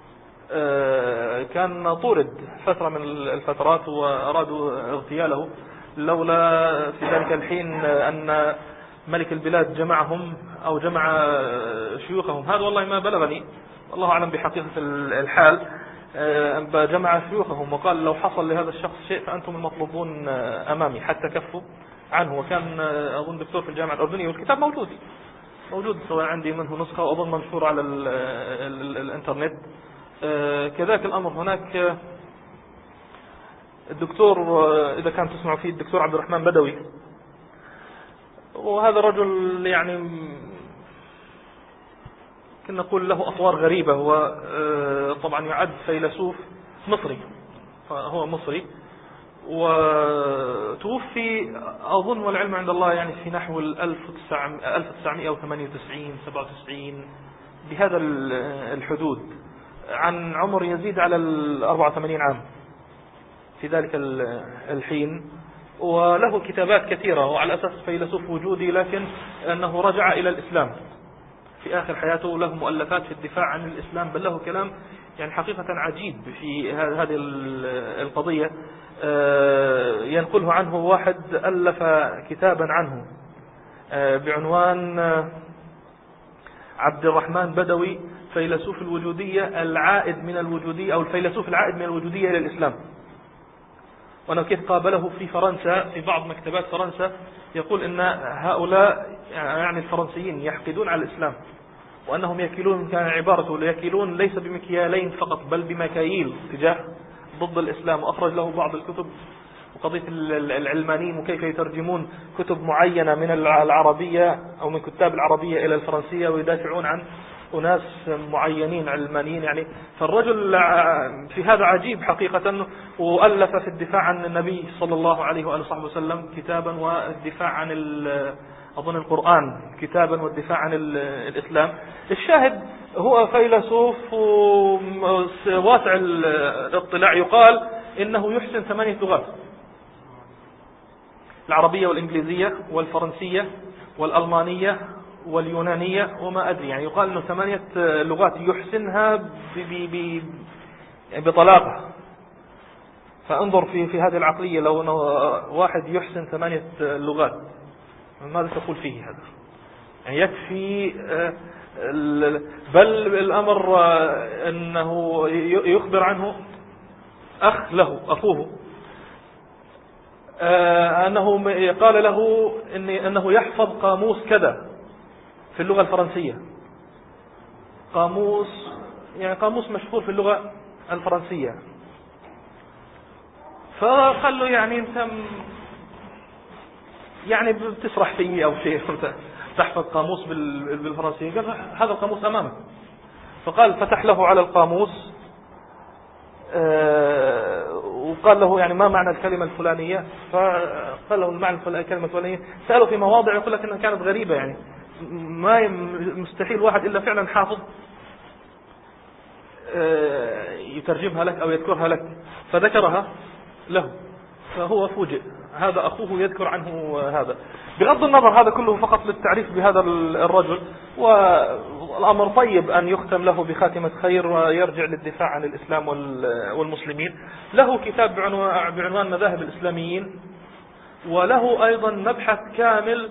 كان طورد فترة من الفترات وأرادوا اغتياله، لولا في ذلك الحين أن ملك البلاد جمعهم أو جمع شيوخهم، هذا والله ما بلغني والله أعلم بحقيقة الحال، جمع شيوخهم وقال لو حصل لهذا الشخص شيء فأنتم المطلوبون أمامي، حتى كفوا عنه. وكان أظن دكتور في الجامعة الأردنية، والكتاب موجود موجود سواء عندي منه نسخة وأظن منشور على ال ال الانترنت. كذلك الأمر هناك الدكتور إذا كان تسمعوا فيه الدكتور عبد الرحمن بدوي، وهذا رجل يعني كنا نقول له أطوار غريبة، هو طبعا يعد فيلسوف مصري، فهو مصري وتوفي أظن والعلم عند الله يعني في نحو ألف وتسعمائة وثمانية وتسعين سبعة وتسعين بهذا الحدود، عن عمر يزيد على الأربعة وثمانين عام في ذلك الحين، وله كتابات كثيرة وعلى أساس فيلسوف وجودي، لكن أنه رجع إلى الإسلام في آخر حياته، له مؤلفات في الدفاع عن الإسلام، بل له كلام يعني حقيقة عجيب في هذه القضية. ينقله عنه واحد ألف كتابا عنه بعنوان عبد الرحمن بدوي فيلسوف الوجودية العائد من الوجودية، أو الفيلسوف العائد من الوجودية إلى الإسلام. وأنا كيف قابله في فرنسا في بعض مكتبات فرنسا، يقول إن هؤلاء يعني الفرنسيين يحقدون على الإسلام، وأنهم يكيلون، كان عبارته يكيلون ليس بمكيالين فقط بل بمكاييل تجاه ضد الإسلام. وأخرج له بعض الكتب وقضية العلمانيين وكيف يترجمون كتب معينة من العربية أو من كتاب العربية إلى الفرنسية ويدافعون عن أناس معينين علمانيين يعني. فالرجل في هذا عجيب حقيقة، وألف في الدفاع عن النبي صلى الله عليه وآله وصحبه وسلم كتابا، والدفاع عن أظن القرآن كتابا، والدفاع عن الإسلام. الشاهد هو فيلسوف واسع الاطلاع، يقال إنه يحسن ثمانية لغات: العربية والإنجليزية والفرنسية والألمانية واليونانية وما أدري، يعني يقال أنه ثمانية لغات يحسنها ب ب بطلاقة. فانظر في في هذه العقلية، لو أنه واحد يحسن ثمانية لغات ماذا تقول فيه هذا؟ يعني يكفي، بل الأمر أنه يخبر عنه أخ له أخوه أنه قال له إن أنه يحفظ قاموس كذا في اللغة الفرنسية، قاموس يعني قاموس مشهور في اللغة الفرنسية. فقال له يعني أنت يعني بتسرح فيه أو شيء تحفظ قاموس بالفرنسية. قال هذا القاموس أمامك. فقال فتح له على القاموس وقال له يعني ما معنى الكلمة الفلانية. فقال له المعنى الكلمة الفلانية. سأله في مواضع يقول لك أنها كانت غريبة، يعني ما مستحيل واحد إلا فعلا حافظ يترجمها لك أو يذكرها لك. فذكرها له فهو فوجئ، هذا أخوه يذكر عنه هذا. بغض النظر هذا كله فقط للتعريف بهذا الرجل، والأمر طيب أن يختم له بخاتمة خير ويرجع للدفاع عن الإسلام والمسلمين. له كتاب بعنوان مذاهب الإسلاميين، وله أيضا مبحث كامل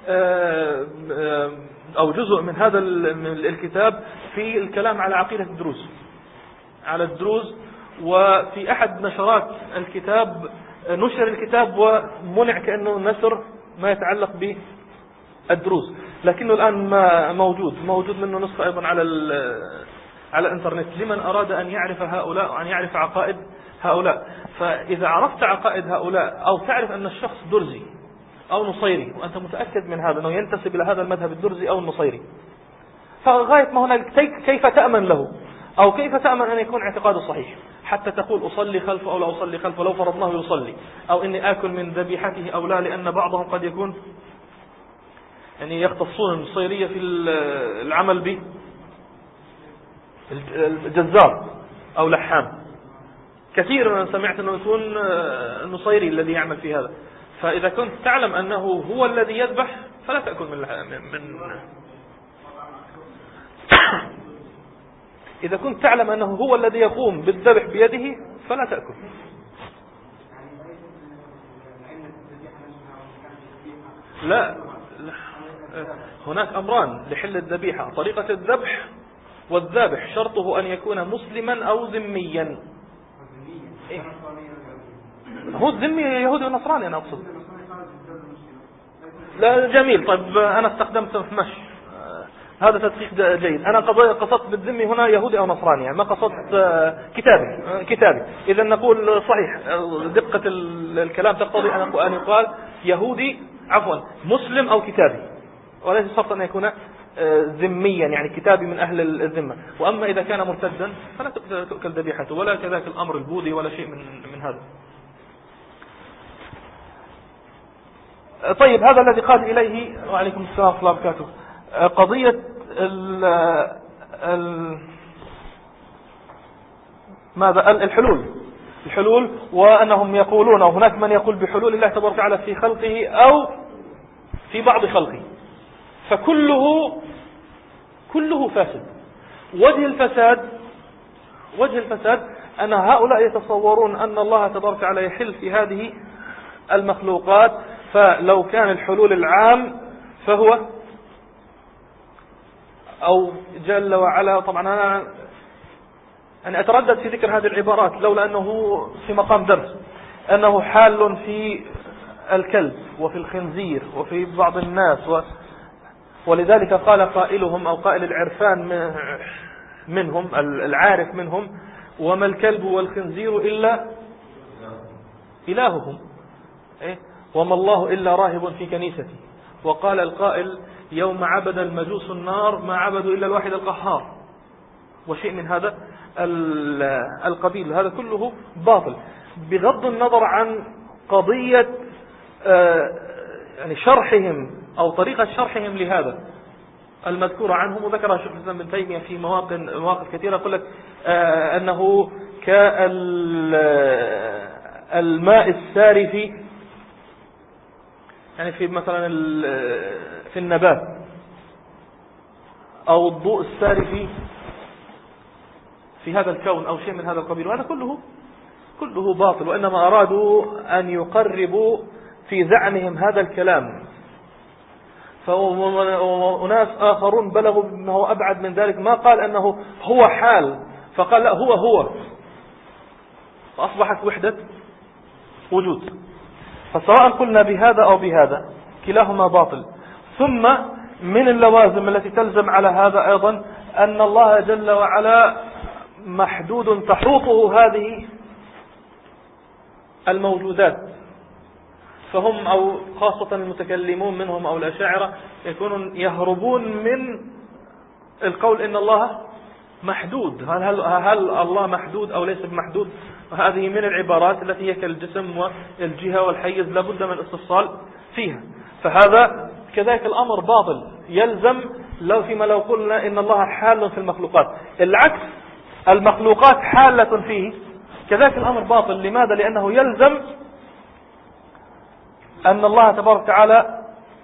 أو جزء من هذا الكتاب في الكلام على عقيدة الدروز على الدروز. وفي أحد نشرات الكتاب نشر الكتاب ومنع كأنه نشر ما يتعلق بالدروز، لكنه الآن ما موجود موجود منه نسخة أيضا على على الإنترنت لمن أراد أن يعرف هؤلاء وأن يعرف عقائد هؤلاء. فإذا عرفت عقائد هؤلاء أو تعرف أن الشخص درزي أو نصيري وأنت متأكد من هذا أنه ينتسب إلى هذا المذهب الدرزي أو النصيري، فغاية ما هنالك كيف تأمن له أو كيف تأمن أن يكون اعتقاده صحيح حتى تقول أصلي خلفه أو لا أصلي خلفه لو فرضناه يصلي، أو إني آكل من ذبيحته أو لا، لأن بعضهم قد يكون يعني يختصون النصيرية في العمل به الجزار أو لحام. كثير من سمعت أنه يكون النصيري الذي يعمل في هذا. فإذا كنت تعلم أنه هو الذي يذبح فلا تأكل من, من إذا كنت تعلم أنه هو الذي يقوم بالذبح بيده فلا تأكل. لا, لا. هناك أمران لحل الذبيحة: طريقة الذبح والذابح شرطه أن يكون مسلما أو ذميا. إيه؟ هو الذمي يهودي ونصراني أنا أقصد. لا جميل. طيب أنا استخدمت مشي، هذا تدقيق جيد. أنا قصدت بالذمي هنا يهودي أو نصراني، يعني ما قصدت كتابي كتابي. إذا نقول صحيح دقة الكلام تقتضي أن يقال يهودي عفوا مسلم أو كتابي، وليس شرط أن يكون ذميا يعني كتابي من أهل الذمة. وأما إذا كان مرتدا فلا تؤكل ذبيحته، ولا كذلك الأمر البوذي ولا شيء من من هذا. طيب هذا الذي قال إليه وعليكم السلام ورحمة الله وبركاته قضية ال ال ماذا الحلول الحلول وأنهم يقولون، وهناك من يقول بحلول الله تبارك وتعالى في خلقه أو في بعض خلقه، فكله كله فاسد. وجه الفساد وجه الفساد أن هؤلاء يتصورون أن الله تبارك وتعالى يحل في هذه المخلوقات، فلو كان الحلول العام فهو أو جل وعلا. طبعا أنا أنا أتردد في ذكر هذه العبارات لولا أنه في مقام درس، أنه حال في الكلب وفي الخنزير وفي بعض الناس و ولذلك قال قائلهم أو قائل العرفان منهم العارف منهم: وما الكلب والخنزير إلا إلههم، إيه؟ وما الله إلا راهب في كنيستي. وقال القائل: يوم عبد المجوس النار ما عبدوا إلا الواحد القهار، وشيء من هذا القبيل. هذا كله باطل بغض النظر عن قضية يعني شرحهم أو طريقة شرحهم لهذا المذكورة عنهم. وذكر شيخ الإسلام ابن تيمية في مواقف مواقف كثيرة يقول لك أنه كالماء الساري يعني في مثلا في النبات، أو الضوء الساري في في هذا الكون أو شيء من هذا القبيل. وهذا كله كله باطل، وإنما أرادوا أن يقربوا في زعمهم هذا الكلام. فأناس آخرون بلغوا ما هو أبعد من ذلك، ما قال أنه هو حال، فقال لا هو هو، فأصبحت وحدة وجود. فسواء قلنا بهذا أو بهذا كلاهما باطل. ثم من اللوازم التي تلزم على هذا أيضا أن الله جل وعلا محدود تحوطه هذه الموجودات، فهم أو خاصة المتكلمون منهم أو الأشاعرة يكونون يهربون من القول إن الله محدود. هل, هل, هل الله محدود أو ليس بمحدود؟ وهذه من العبارات التي هي كالجسم والجهة والحيز لابد من الاستفصال فيها. فهذا كذلك الأمر باطل، يلزم لو فيما لو قلنا إن الله حال في المخلوقات، العكس المخلوقات حالة فيه، كذلك الأمر باطل. لماذا؟ لأنه يلزم أن الله تبارك وتعالى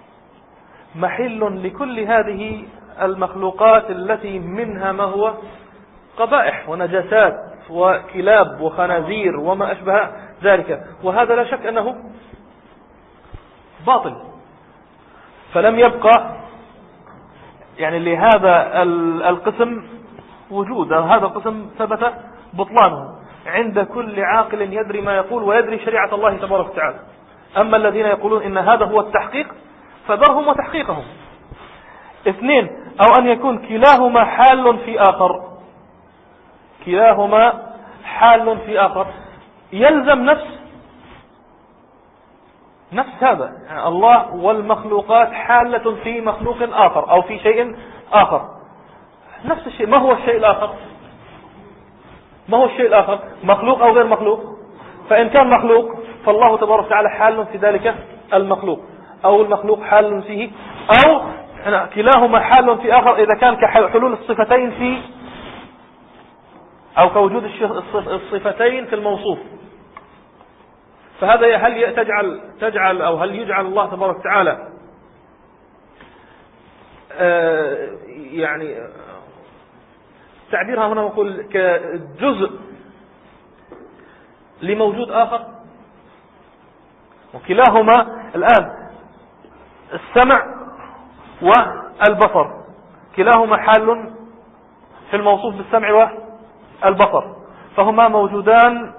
محل لكل هذه المخلوقات التي منها ما هو قبائح ونجاسات وكلاب وخنازير وما أشبه ذلك، وهذا لا شك أنه باطل. فلم يبقى يعني لهذا القسم وجود، هذا القسم ثبت بطلانه عند كل عاقل يدري ما يقول ويدري شريعة الله تبارك وتعالى. أما الذين يقولون إن هذا هو التحقيق فذرهم وتحقيقهم. اثنين، أو أن يكون كلاهما حال في آخر، كلاهما حال في آخر، يلزم نفس نفس هذا، يعني الله والمخلوقات حالة في مخلوق آخر أو في شيء آخر، نفس الشيء. ما هو الشيء الآخر؟ ما هو الشيء الآخر؟ مخلوق أو غير مخلوق؟ فإن كان مخلوق فالله تبارك وتعالى حال في ذلك المخلوق، أو المخلوق حال فيه، أو كلاهما حال في آخر إذا كان كحلول الصفتين في أو كوجود الصفتين في الموصوف. فهذا هل تجعل تجعل أو هل يجعل الله تبارك وتعالى آه يعني تعبيرها هنا نقول كجزء لموجود آخر؟ وكلاهما الآن السمع والبصر كلاهما حال في الموصوف بالسمع والبصر، فهما موجودان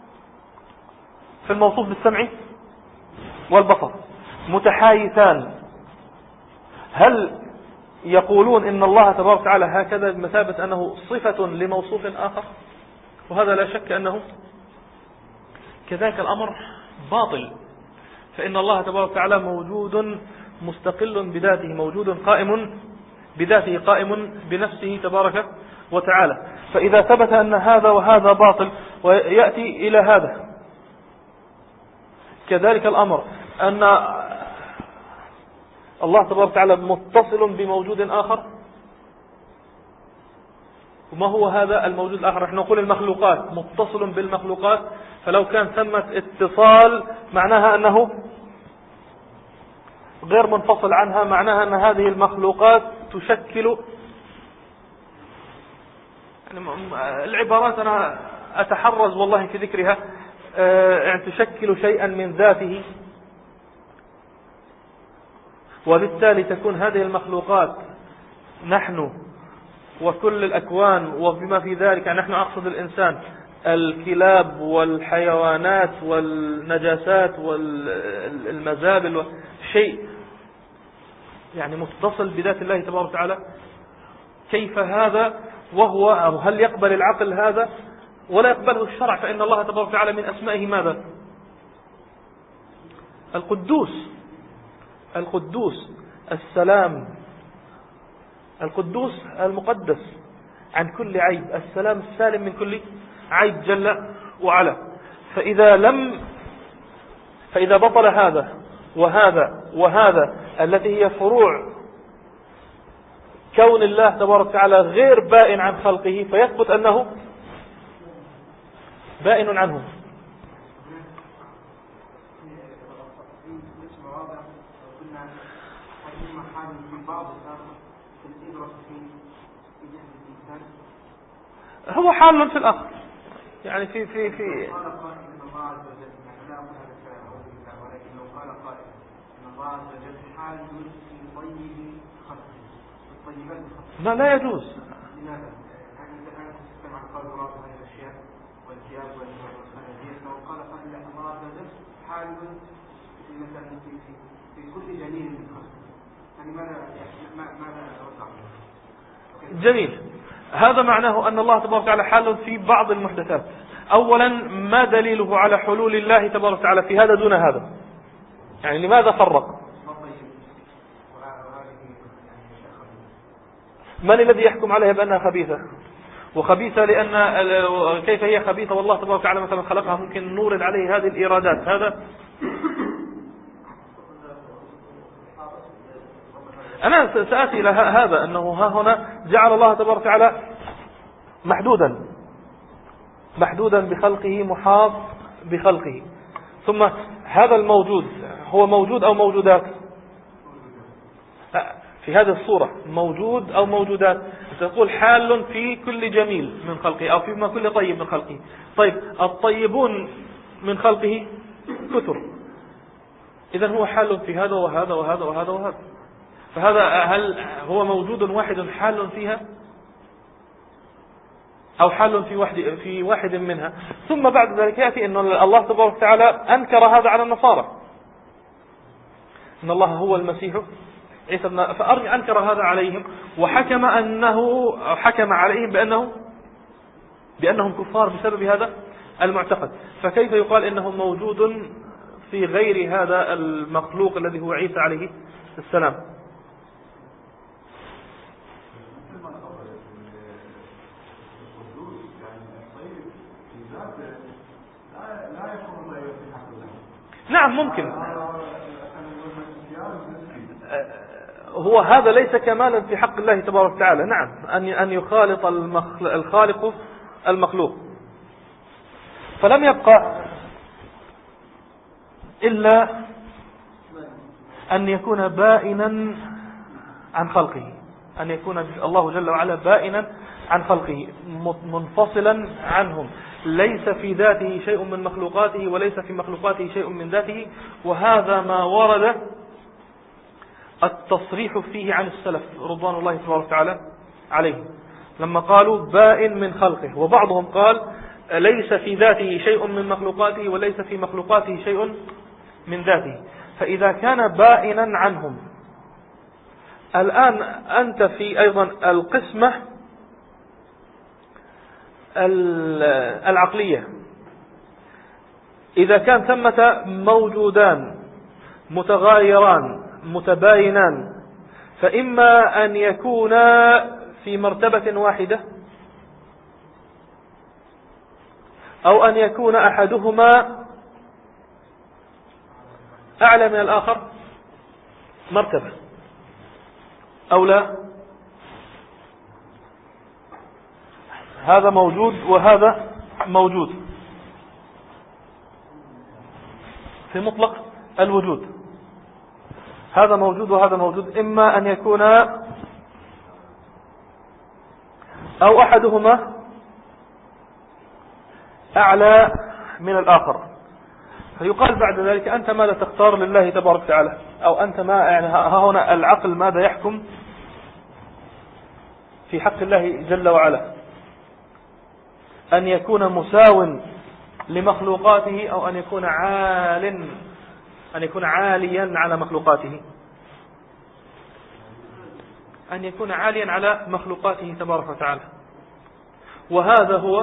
في الموصوف بالسمع والبصر متحايثان. هل يقولون إن الله تبارك وتعالى هكذا بمثابة أنه صفة لموصوف آخر؟ وهذا لا شك أنه كذلك الأمر باطل. فإن الله تبارك وتعالى موجود مستقل بذاته، موجود قائم بذاته، قائم بنفسه تبارك وتعالى. فإذا ثبت أن هذا وهذا باطل ويأتي إلى هذا، كذلك الأمر أن الله تبارك وتعالى متصل بموجود آخر. وما هو هذا الموجود الآخر؟ نحن نقول المخلوقات متصل بالمخلوقات، فلو كان ثمة اتصال معناها أنه غير منفصل عنها، معناها أن هذه المخلوقات تشكل، يعني العبارات أنا أتحرز والله في ذكرها، يعني تشكل شيئا من ذاته، وبالتالي تكون هذه المخلوقات نحن وكل الأكوان وبما في ذلك، نحن أقصد الإنسان، الكلاب والحيوانات والنجاسات والمزابل، شيء يعني متصل بذات الله تبارك وتعالى. كيف هذا؟ وهو هل يقبل العقل هذا؟ ولا يقبله الشرع. فإن الله تبارك وتعالى من أسمائه ماذا؟ القدوس، القدوس السلام، القدوس المقدس عن كل عيب، السلام السالم من كل عيب جل وعلا. فإذا لم فإذا بطل هذا وهذا وهذا التي هي فروع كون الله تبارك وتعالى غير بائن عن خلقه، فيثبت أنه بائن عنهم. هو حال في الآخر، يعني في في في لا لا يجوز. لماذا؟ يعني أنت الآن تستمع قال الله هذه الأشياء والكياب والخنازير، لو قال قال لا الله جل حال في مثلا في في في كل جميل من خلقه، يعني ماذا ماذا أوضح؟ جميل. هذا معناه أن الله تبارك وتعالى حال في بعض المحدثات. أولا، ما دليله على حلول الله تبارك وتعالى في هذا دون هذا؟ يعني لماذا فرق؟ من الذي يحكم عليها بأنها خبيثة؟ وخبيثة لأن كيف هي خبيثة والله تبارك وتعالى مثلا خلقها؟ ممكن نورد عليه هذه الإيرادات. هذا أنا سأتي إلى هذا، أنه ها هنا جعل الله تبارك وتعالى محدودا محدودا بخلقه، محاط بخلقه. ثم هذا الموجود هو موجود أو موجودات؟ في هذه الصورة موجود أو موجودات؟ تقول حال في كل جميل من خلقه أو في كل طيب من خلقه. طيب الطيبون من خلقه كثر، إذا هو حال في هذا وهذا وهذا وهذا وهذا. فهذا هل هو موجود واحد حال فيها أو حال في واحد في واحد منها؟ ثم بعد ذلك يأتي أن الله تبارك وتعالى أنكر هذا على النصارى، أن الله هو المسيح عيسى ابن، فأرجع أنكر هذا عليهم وحكم أنه حكم عليهم بأنه بأنهم كفار بسبب هذا المعتقد. فكيف يقال إنه موجود في غير هذا المخلوق الذي هو عيسى عليه السلام؟ نعم ممكن، هو هذا ليس كمالا في حق الله تبارك وتعالى. نعم، أن أن يخالط الخالق المخلوق. فلم يبقى إلا أن يكون بائنا عن خلقه، أن يكون الله جل وعلا بائنا عن خلقه منفصلا عنهم، ليس في ذاته شيء من مخلوقاته وليس في مخلوقاته شيء من ذاته. وهذا ما ورد التصريح فيه عن السلف رضوان الله تبارك وتعالى عليه، لما قالوا بائن من خلقه. وبعضهم قال ليس في ذاته شيء من مخلوقاته وليس في مخلوقاته شيء من ذاته. فإذا كان بائنا عنهم، الآن أنت في أيضا القسمة العقلية، إذا كان ثمة موجودان متغايران متباينان، فإما أن يكونا في مرتبة واحدة أو أن يكون أحدهما أعلى من الآخر مرتبة أو لا. هذا موجود وهذا موجود في مطلق الوجود، هذا موجود وهذا موجود. إما أن يكون أو أحدهما أعلى من الآخر. فيقال بعد ذلك أنت ماذا تختار لله تبارك وتعالى؟ أو أنت ما يعني ها هنا العقل ماذا يحكم في حق الله جل وعلا؟ أن يكون مساو لمخلوقاته أو أن يكون عال أن يكون عاليا على مخلوقاته؟ أن يكون عاليا على مخلوقاته تبارك وتعالى. وهذا هو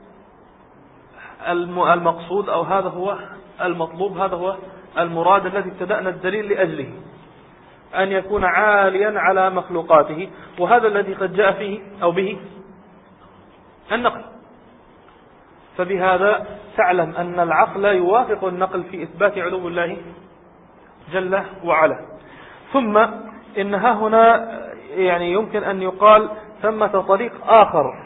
المقصود أو هذا هو المطلوب، هذا هو المراد الذي ابتدأنا الدليل لأجله، أن يكون عاليا على مخلوقاته. وهذا الذي قد جاء فيه أو به النقل. فبهذا تعلم أن العقل يوافق النقل في إثبات علو الله جل وعلا. ثم إنها هنا يعني يمكن أن يقال ثمة طريق آخر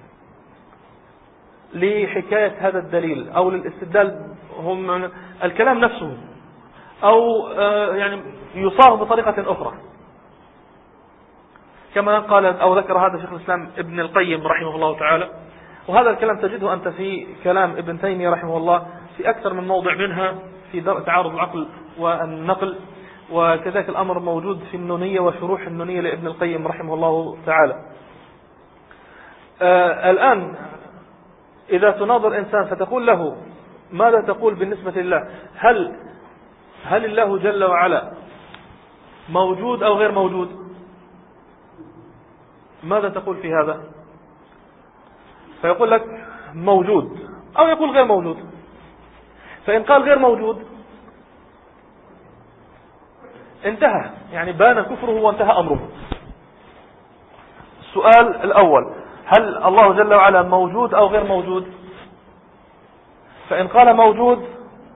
لحكاية هذا الدليل أو للاستدلال، هم الكلام نفسه أو يعني يصاغ بطريقة أخرى، كما قال أو ذكر هذا شيخ الإسلام ابن القيم رحمه الله تعالى. وهذا الكلام تجده أنت في كلام ابن تيمية رحمه الله في أكثر من موضع، منها في تعارض العقل والنقل، وكذلك الأمر موجود في النونية وشروح النونية لابن القيم رحمه الله تعالى. آه الآن إذا تناظر إنسان فتقول له ماذا تقول بالنسبة لله؟ هل هل الله جل وعلا موجود أو غير موجود؟ ماذا تقول في هذا؟ فيقول لك موجود أو يقول غير موجود. فإن قال غير موجود انتهى، يعني بان كفره وانتهى أمره. السؤال الأول: هل الله جل وعلا موجود أو غير موجود؟ فإن قال موجود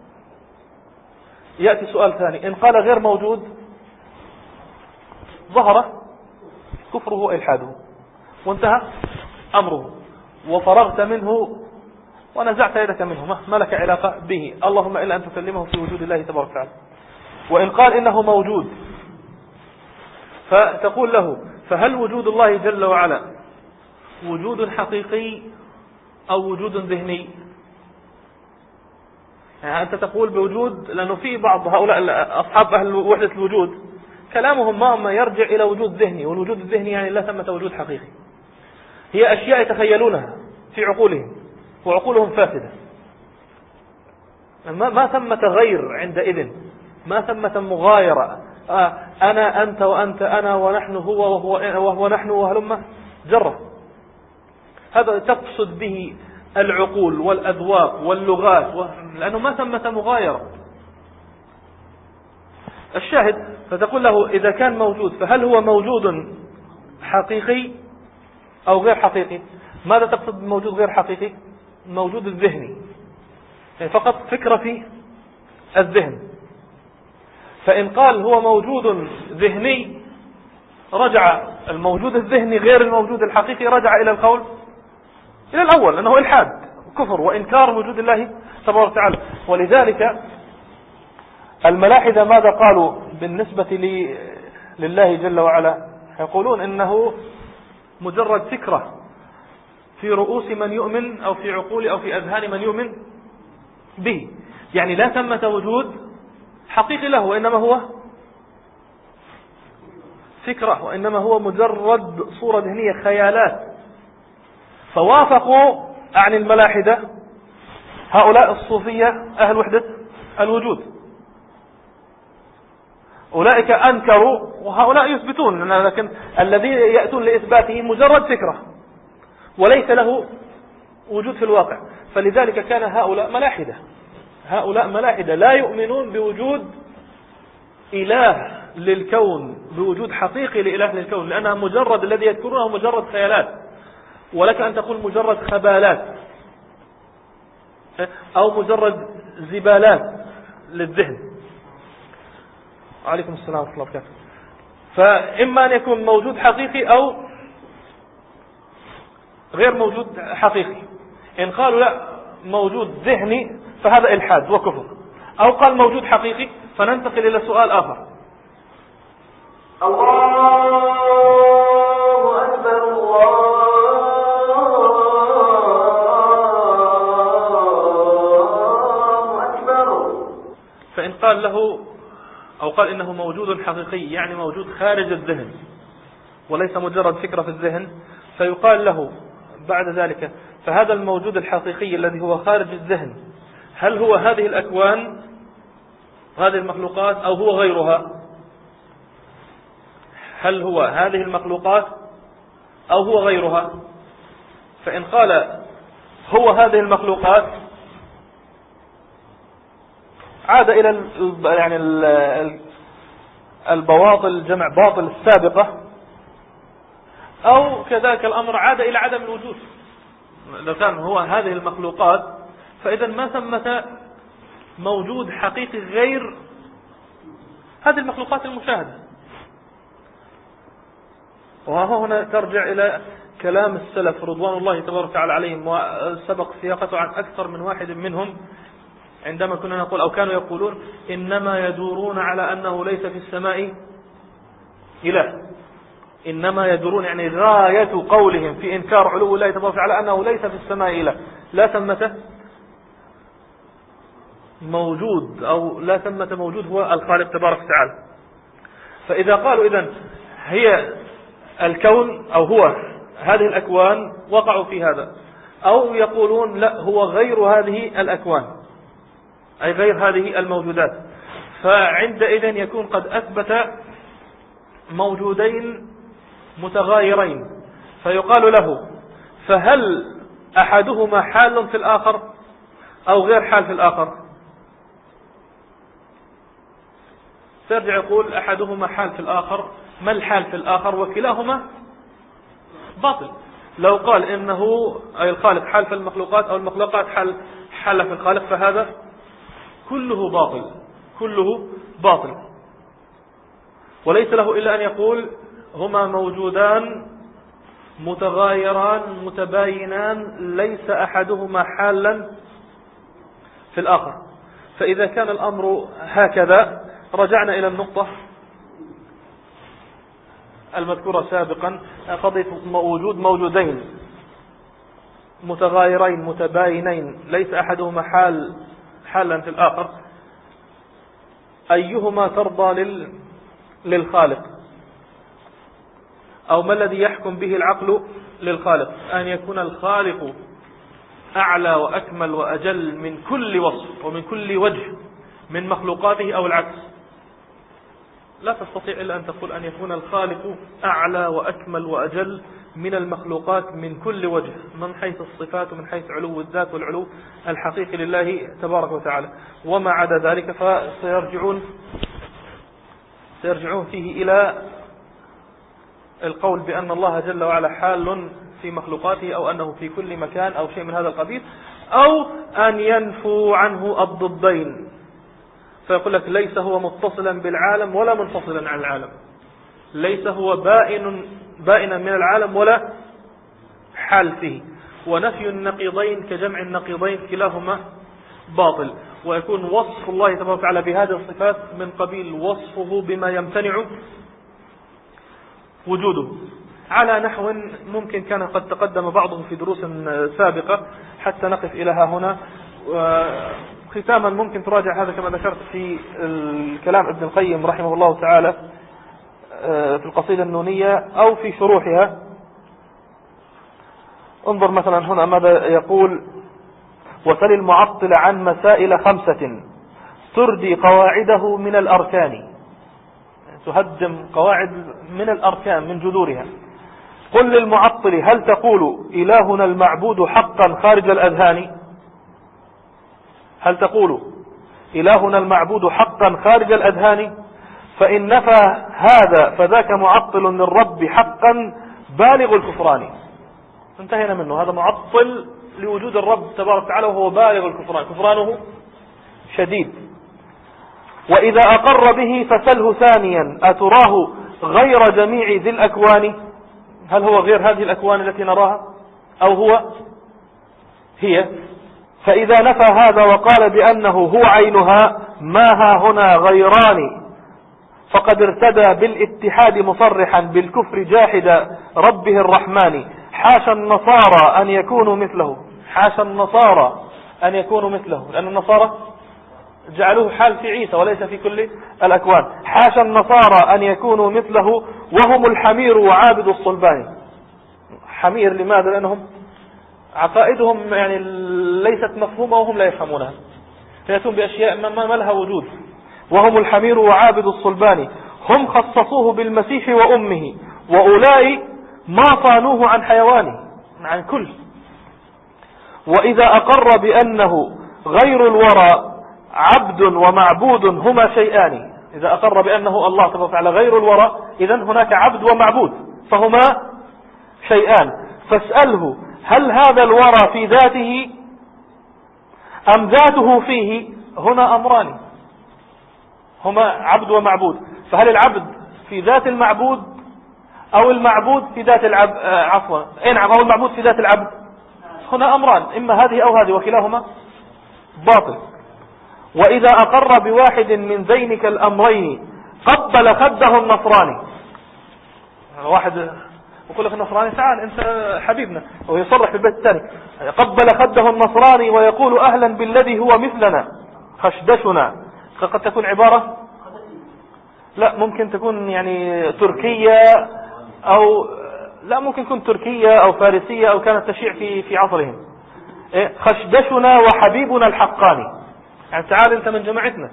يأتي سؤال ثاني: إن قال غير موجود ظهر كفره وإلحاده وانتهى أمره وفرغت منه ونزعت يدك منه، ما لك علاقة به، اللهم إلا أن تكلمه في وجود الله تبارك وتعالى. وإن قال إنه موجود فتقول له: فهل وجود الله جل وعلا وجود حقيقي أو وجود ذهني؟ يعني أنت تقول بوجود، لأنه في بعض هؤلاء أصحاب أهل وحدة الوجود كلامهم ما يرجع إلى وجود ذهني، والوجود الذهني يعني لا ثمة وجود حقيقي، هي أشياء يتخيلونها في عقولهم وعقولهم فاسدة، ما ثمة غير عندئذ، ما ثمة مغايرة، آه أنا أنت وأنت أنا ونحن هو وهو, وهو نحن وهلما جرة. هذا تقصد به العقول والأذواق واللغات، لأنه ما ثمة مغايرة. الشاهد، فتقول له: إذا كان موجود فهل هو موجود حقيقي أو غير حقيقي؟ ماذا تقصد بموجود غير حقيقي؟ موجود الذهني، يعني فقط فكرة في الذهن. فإن قال هو موجود ذهني رجع الموجود الذهني غير الموجود الحقيقي، رجع إلى القول إلى الأول أنه إلحاد كفر وإنكار وجود الله تبارك وتعالى. ولذلك الملاحدة ماذا قالوا بالنسبة لله جل وعلا؟ يقولون إنه مجرد فكرة في رؤوس من يؤمن أو في عقول أو في أذهان من يؤمن به، يعني لا ثمة وجود حقيقي له، وإنما هو فكرة، وإنما هو مجرد صورة ذهنية، خيالات. فوافقوا عن الملاحدة هؤلاء الصوفية أهل وحدة الوجود، أولئك أنكروا وهؤلاء يثبتون، لكن الذي يأتون لإثباته مجرد فكرة وليس له وجود في الواقع. فلذلك كان هؤلاء ملاحدة، هؤلاء ملاحدة لا يؤمنون بوجود إله للكون، بوجود حقيقي لإله للكون، لأنها مجرد، الذي يذكرونه مجرد خيالات، ولك أن تقول مجرد خبالات أو مجرد زبالات للذهن. عليكم السلام ورحمة الله وبركاته. فإما أن يكون موجود حقيقي أو غير موجود حقيقي. إن قالوا لا موجود ذهني فهذا إلحاد وكفر، أو قال موجود حقيقي، فننتقل إلى سؤال آخر. الله أكبر الله أكبر. فإن قال له أو قال إنه موجود حقيقي، يعني موجود خارج الذهن وليس مجرد فكرة في الذهن، فيقال له بعد ذلك: فهذا الموجود الحقيقي الذي هو خارج الذهن، هل هو هذه الأكوان، هذه المخلوقات، أو هو غيرها؟ هل هو هذه المخلوقات أو هو غيرها؟ فإن قال هو هذه المخلوقات عاد إلى يعني البواطل، جمع باطل السابقة، أو كذلك الأمر عاد إلى عدم الوجود. لو كان هو هذه المخلوقات فإذا ما ثمة موجود حقيقي غير هذه المخلوقات المشاهدة. وهنا ترجع إلى كلام السلف رضوان الله تبارك وتعالى عليهم، وسبق سياقته عن أكثر من واحد منهم، عندما كنا نقول أو كانوا يقولون إنما يدورون على أنه ليس في السماء إله. إنما يدورون يعني غاية قولهم في إنكار علو الله تبارك وتعالى أنه ليس في السماء إله، لا ثمة موجود أو لا ثمة موجود هو الخالق تبارك وتعالى. فإذا قالوا إذن هي الكون أو هو هذه الأكوان وقعوا في هذا، أو يقولون لا هو غير هذه الأكوان أي غير هذه الموجودات، فعندئذ يكون قد أثبت موجودين متغايرين، فيقال له: فهل أحدهما حال في الآخر أو غير حال في الآخر؟ سيرجع يقول أحدهما حال في الآخر، ما الحال في الآخر؟ وكلاهما باطل. لو قال إنه أي الخالق حال في المخلوقات أو المخلوقات حال حال في الخالق فهذا كله باطل، كله باطل. وليس له إلا أن يقول هما موجودان متغايران متباينان ليس أحدهما حالا في الآخر. فإذا كان الأمر هكذا رجعنا إلى النقطة المذكورة سابقا، قضية وجود موجودين متغايرين متباينين ليس أحدهما حال حالا في الآخر، أيهما ترضى لل للخالق؟ أو ما الذي يحكم به العقل للخالق؟ أن يكون الخالق أعلى وأكمل وأجل من كل وصف ومن كل وجه من مخلوقاته أو العكس. لا تستطيع إلا أن تقول أن يكون الخالق أعلى وأكمل وأجل من المخلوقات من كل وجه، من حيث الصفات ومن حيث علو الذات والعلو الحقيقي لله تبارك وتعالى. وما عدا ذلك فسيرجعون سيرجعون فيه إلى القول بأن الله جل وعلا حال في مخلوقاته أو أنه في كل مكان أو شيء من هذا القبيل، أو أن ينفوا عنه الضدين، فيقول لك ليس هو متصلا بالعالم ولا منفصلا عن العالم، ليس هو بائن بائنا من العالم ولا حال فيه. ونفي النقيضين كجمع النقيضين كلاهما باطل. ويكون وصف الله تبارك وتعالى بهذه الصفات من قبيل وصفه بما يمتنع وجوده، على نحو ممكن كان قد تقدم بعضه في دروس سابقة حتى نقف إلى ها هنا. ختاما ممكن تراجع هذا كما ذكرت في الكلام ابن القيم رحمه الله تعالى في القصيدة النونية أو في شروحها. انظر مثلا هنا ماذا يقول: وسل المعطل عن مسائل خمسة تردي قواعده من الأركان، تهدم قواعد من الأركان من جذورها. قل للمعطل هل تقول إلهنا المعبود حقا خارج الأذهان؟ هل تقول إلهنا المعبود حقا خارج الأذهان؟ فإن نفى هذا فذاك معطل للرب حقا بالغ الكفران. انتهينا منه. هذا معطل لوجود الرب تبارك وتعالى وهو بالغ الكفران، كفرانه شديد. وإذا أقر به فسله ثانيا أتراه غير جميع ذي الأكوان؟ هل هو غير هذه الأكوان التي نراها أو هو هي؟ فإذا نفى هذا وقال بأنه هو عينها ما ها هنا غيران فقد ارتدى بالاتحاد مصرحا بالكفر جاحد ربه الرحمن. حاشا النصارى أن يكونوا مثله، حاشا النصارى أن يكونوا مثله، لأن النصارى جعلوه حال في عيسى وليس في كل الأكوان. حاشا النصارى أن يكونوا مثله وهم الحمير وعابد الصلبان. حمير لماذا؟ لأنهم عقائدهم يعني ليست مفهومة وهم لا يفهمونها، فيأتون بأشياء ما لها وجود. وهم الحمير وعابد الصلبان هم خصصوه بالمسيح وأمه وأولئك ما صانوه عن حيوانه، عن كل. وإذا أقر بأنه غير الورى عبد ومعبود هما شيئان، إذا أقر بأنه الله تبارك وتعالى غير الورى إذن هناك عبد ومعبود فهما شيئان. فاسأله هل هذا الورى في ذاته أم ذاته فيه؟ هنا أمران، هما عبد ومعبود، فهل العبد في ذات المعبود أو المعبود في ذات العبد؟ آه عفوا إنعم، أو المعبود في ذات العبد؟ هنا أمران، إما هذه أو هذه وكلاهما باطل. وإذا أقر بواحد من ذينك الأمرين قبل خده النصراني، واحد يقول لك النصراني تعال أنت حبيبنا، ويصرح في البيت الثاني قبل خده النصراني ويقول أهلا بالذي هو مثلنا خشدشنا. قد تكون عبارة لا ممكن تكون يعني تركية أو لا ممكن تكون تركية أو فارسية أو كانت تشيع في في عصرهم. خشدشنا وحبيبنا الحقاني، يعني تعال أنت من جماعتنا.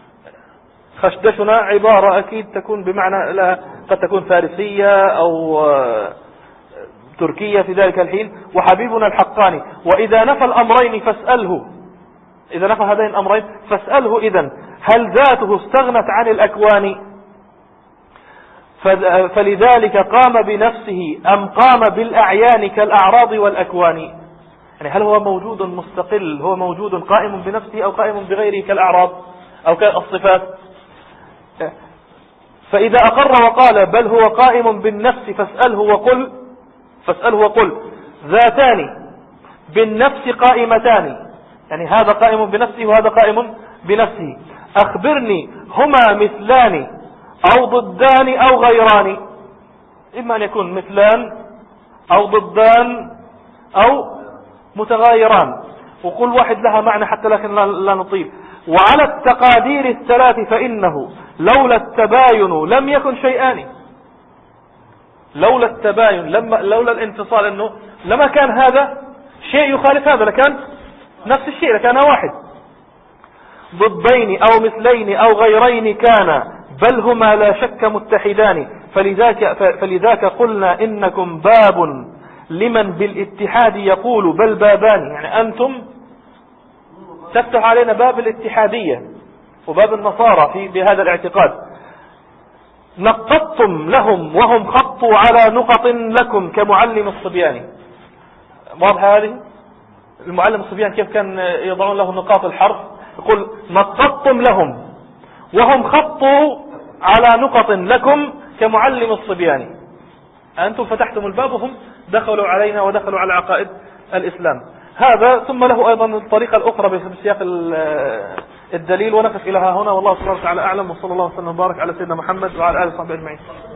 خشدشنا عبارة أكيد تكون بمعنى لا، قد تكون فارسية أو تركية في ذلك الحين. وحبيبنا الحقاني. وإذا نفى الأمرين فاسأله، إذا نفى هذين الأمرين فاسأله إذن هل ذاته استغنت عن الأكوان؟ فلذلك قام بنفسه أم قام بالأعيان كالأعراض والأكوان؟ يعني هل هو موجود مستقل، هو موجود قائم بنفسه أو قائم بغيره كالأعراض أو كالصفات؟ فإذا أقر وقال بل هو قائم بالنفس فاسأله وقل فاسأله وقل ذاتان بالنفس قائمتان، يعني هذا قائم بنفسه وهذا قائم بنفسه، أخبرني هما مثلان أو ضدان أو غيران؟ إما أن يكون مثلان أو ضدان أو متغايران، وكل واحد لها معنى حتى لكن لا نطيل. وعلى التقادير الثلاث فإنه لولا التباين لم يكن شيئان. لولا التباين لما لولا الانفصال انه لما كان هذا شيء يخالف هذا، لكان نفس الشيء، لكان واحد. ضدين او مثلين او غيرين كان بل هما لا شك متحدان، فلذاك, فلذاك قلنا إنكم باب لمن بالاتحاد يقول بل بابان. يعني أنتم تفتح علينا باب الاتحادية وباب النصارى في بهذا الاعتقاد. نقطتم لهم وهم خطوا على نقط لكم كمعلم الصبيان. واضحة هذه؟ المعلم الصبيان كيف كان يضعون له نقاط الحرف؟ يقول نقطتم لهم وهم خطوا على نقط لكم كمعلم الصبيان. أنتم فتحتم الباب وهم دخلوا علينا ودخلوا على عقائد الإسلام. هذا ثم له أيضا الطريقة الأخرى بسياق الدليل، ونقف إلى ها هنا، والله سبحانه وتعالى أعلم، وصلى الله وسلم وبارك على سيدنا محمد وعلى آله وصحبه أجمعين.